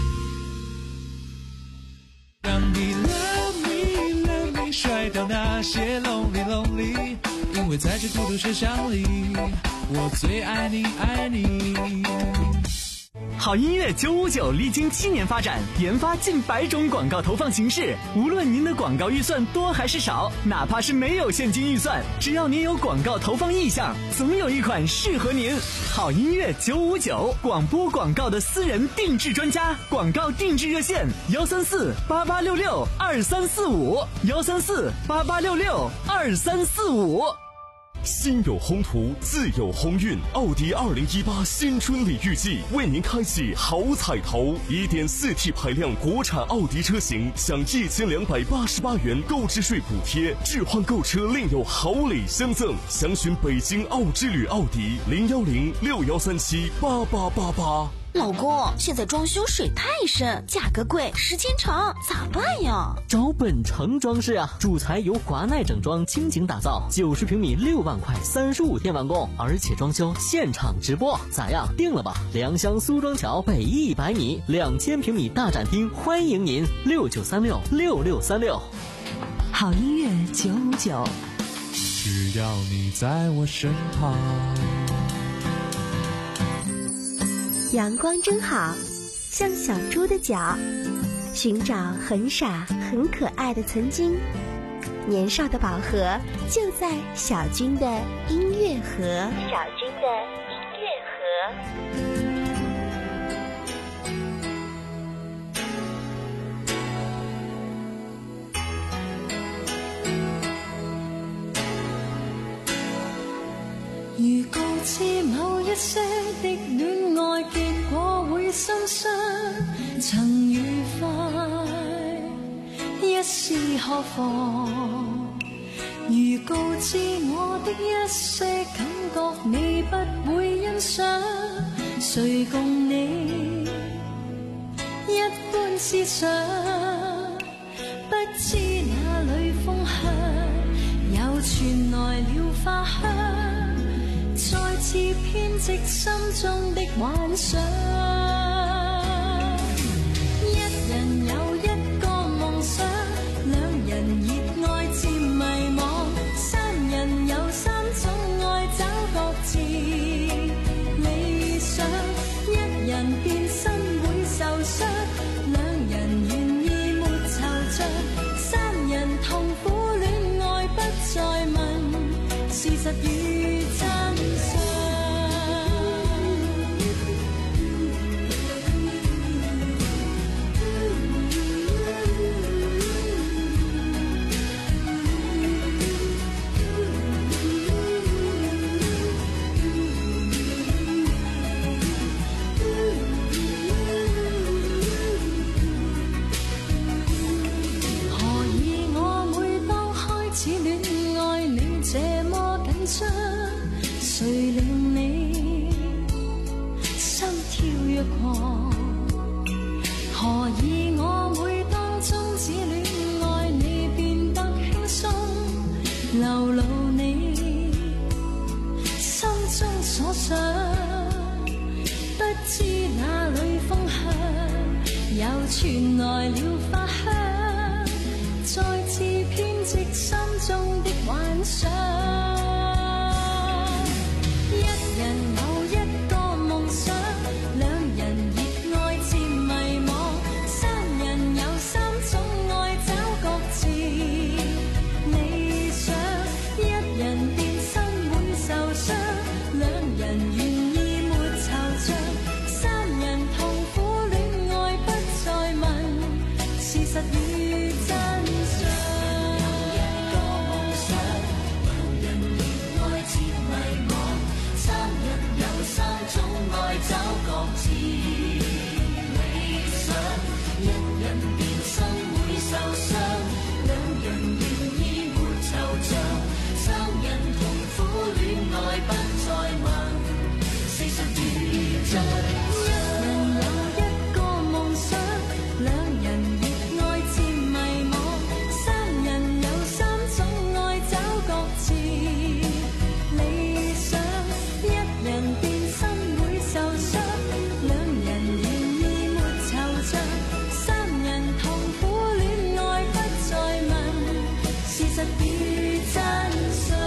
[SPEAKER 22] 让你 love me love me 甩掉那些 lonely lonely， 因为在这孤独车厢里，我最爱你爱你。
[SPEAKER 3] 好音乐九五九历经七年发展，研发近百种广告投放形式。无论您的广告预算多还是少，哪怕是没有现金预算，只要您有广告投放意向，总有一款适合您。好音乐九五九，广播广告的私人定制专家，广告定制热线：幺三四八八六六二三四五，幺三四八八六六二三四五。
[SPEAKER 2] 心有宏图，自有鸿运。奥迪二零一八新春礼遇季为您开启好彩头， 一点四 T 排量国产奥迪车型享一千两百八十八元购置税补贴，置换购车另有好礼相赠。详询北京奥之旅奥迪零幺零六幺三七八八八八。
[SPEAKER 17] 老公，现在装修水太深，价格贵，时间长，咋办呀？
[SPEAKER 8] 找本城装饰啊，主材由华奈整装倾情打造，九十平米六万块，三十五天完工，而且装修现场直播，咋样？定了吧？良乡苏庄桥北一百米，两千平米大展厅，欢迎您六九三六六六三六。
[SPEAKER 16] 好音乐九五九，
[SPEAKER 4] 只要你在我身旁。
[SPEAKER 18] 阳光真好，像小猪的脚，寻找很傻很可爱的曾经。年少的宝盒就在小军的音乐盒。小军的音乐盒。
[SPEAKER 10] 如告知某一些的戀愛結果會心傷，曾愉快一試何妨？如告知我的一些感覺你不會欣賞，誰共你一般思想？不知哪裏風向，又傳來了花香，再次編織心中的幻想。一人有一個夢想，兩人熱愛漸迷惘，三人有三種愛找各自理想。一人變身會受傷，兩人願意沒惆悵，三人痛苦戀愛不再問事實與真相。誰令你心跳躍狂？何以我每當終止戀愛你變得輕鬆，流露你心中所想？不知哪裏風向，又傳來了花香，再次編織心中的幻想。一人有一個夢想，兩人熱愛漸迷惘，三人有三種愛找各自理想。一人變身會受傷，兩人願意沒惆悵，三人痛苦戀愛不再問事實與真相。找各自理想，一人變身會受傷，兩人願意沒惆悵，三人痛苦戀愛不再問事實與真相。一人有一個夢想，兩人熱愛漸迷惘，三人有三種愛找各自理想。一人變身會受傷，兩人願意沒惆悵，三人痛苦戀愛不再問事實與真相。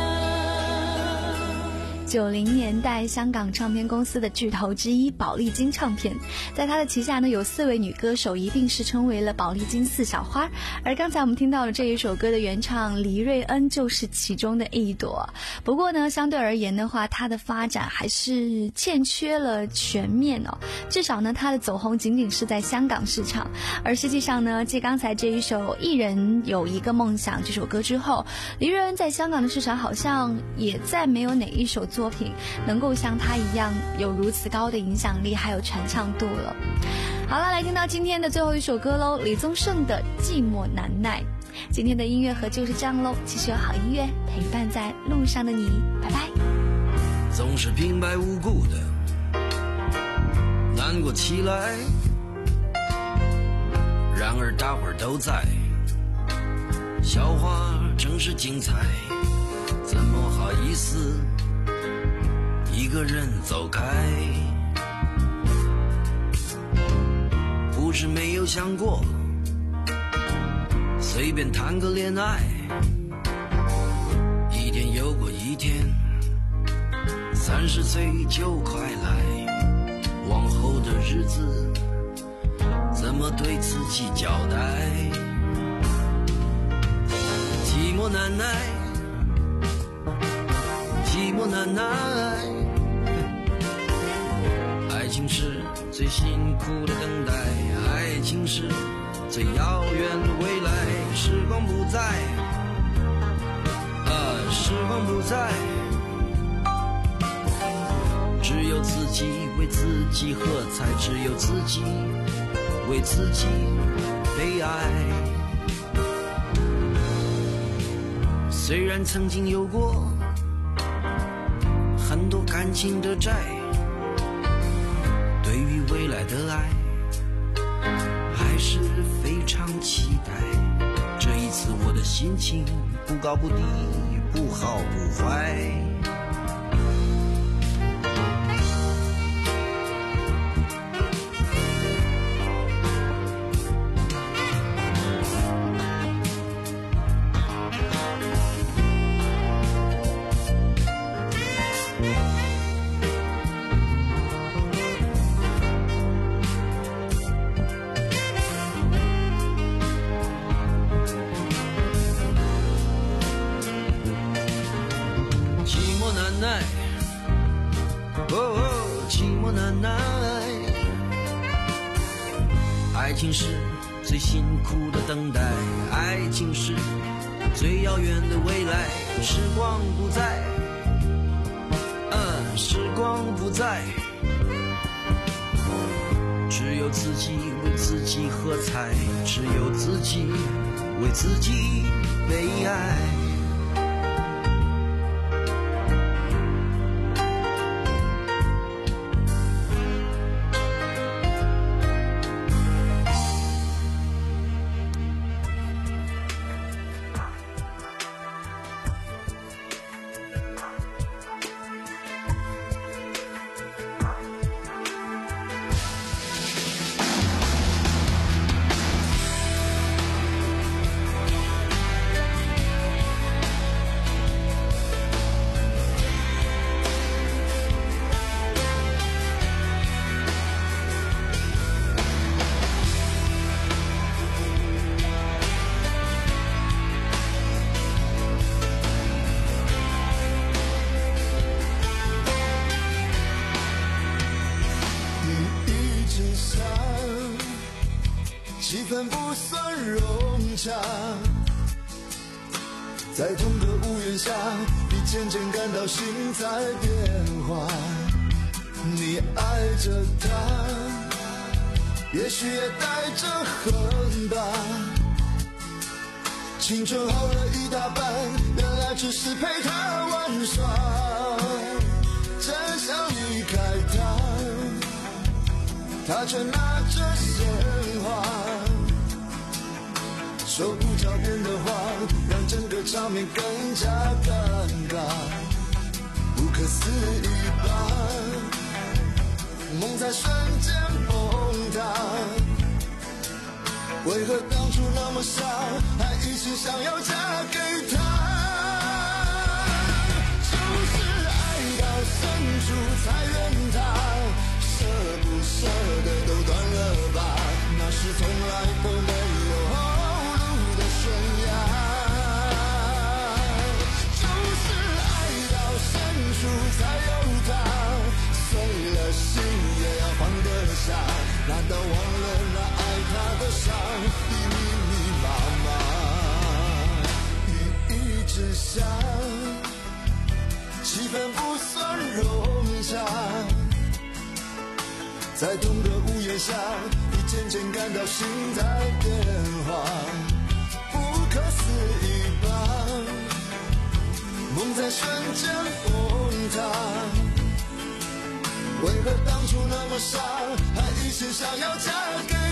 [SPEAKER 6] 九零年代香港唱片公司的巨头之一宝丽金唱片，在它的旗下呢有四位女歌手，一并是称为了宝丽金四小花。而刚才我们听到的这一首歌的原唱黎瑞恩就是其中的一朵。不过呢，相对而言的话，它的发展还是欠缺了全面哦。至少呢，它的走红仅仅是在香港市场。而实际上呢，继刚才这一首《一人有一个梦想》这首歌之后，黎瑞恩在香港的市场好像也再没有哪一首作品能够像他一样有如此高的影响力还有传唱度了。好了，来听到今天的最后一首歌喽，李宗盛的《寂寞难耐》。今天的音乐盒就是这样喽，继续有好音乐陪伴在路上的你，拜拜。
[SPEAKER 19] 总是平白无故的拿
[SPEAKER 11] 翻过气来，然而大伙儿都在，笑话正是精彩，怎么好意思一个人走开？不是没有想过随便谈个恋爱，一天又过一天，三十岁就快来，往后的日子怎么对自己交代？寂寞难耐，寂寞难耐，爱情是最辛苦的等待，爱情是最遥远的未来。时光不在，啊，时光不在，只有自己为自己喝彩，只有自己为自己悲哀。虽然曾经有过很多感情的债，对于未来的爱还是非常期待。这一次我的心情不高不低，不好不坏。爱情是最辛苦的等待，爱情是最遥远的未来。时光不在，嗯，时光不在，只有自己为自己喝彩，只有自己为自己悲哀。
[SPEAKER 19] 气氛不算融洽，在同个屋檐下，你渐渐感到心在变化。你爱着他，也许也带着恨吧。青春耗了一大半，原来只是陪他玩耍。真想离开他，他却拿着鲜花，说不着边的话，让整个场面更加尴尬。不可思议吧，梦在瞬间崩塌。为何当初那么傻，还一心想要嫁给他？就是爱到深处才怨他，舍不舍得都断了吧，那是从来都没有后路的悬崖。就是爱到深处才有他，碎了心也要放得下，难道忘了那爱他的伤已密密麻麻？雨一直下，气氛不算融洽，在同个屋檐下，你渐渐感到心在变化。不可思议吧，梦在瞬间崩塌。为何当初那么傻，还是想要嫁给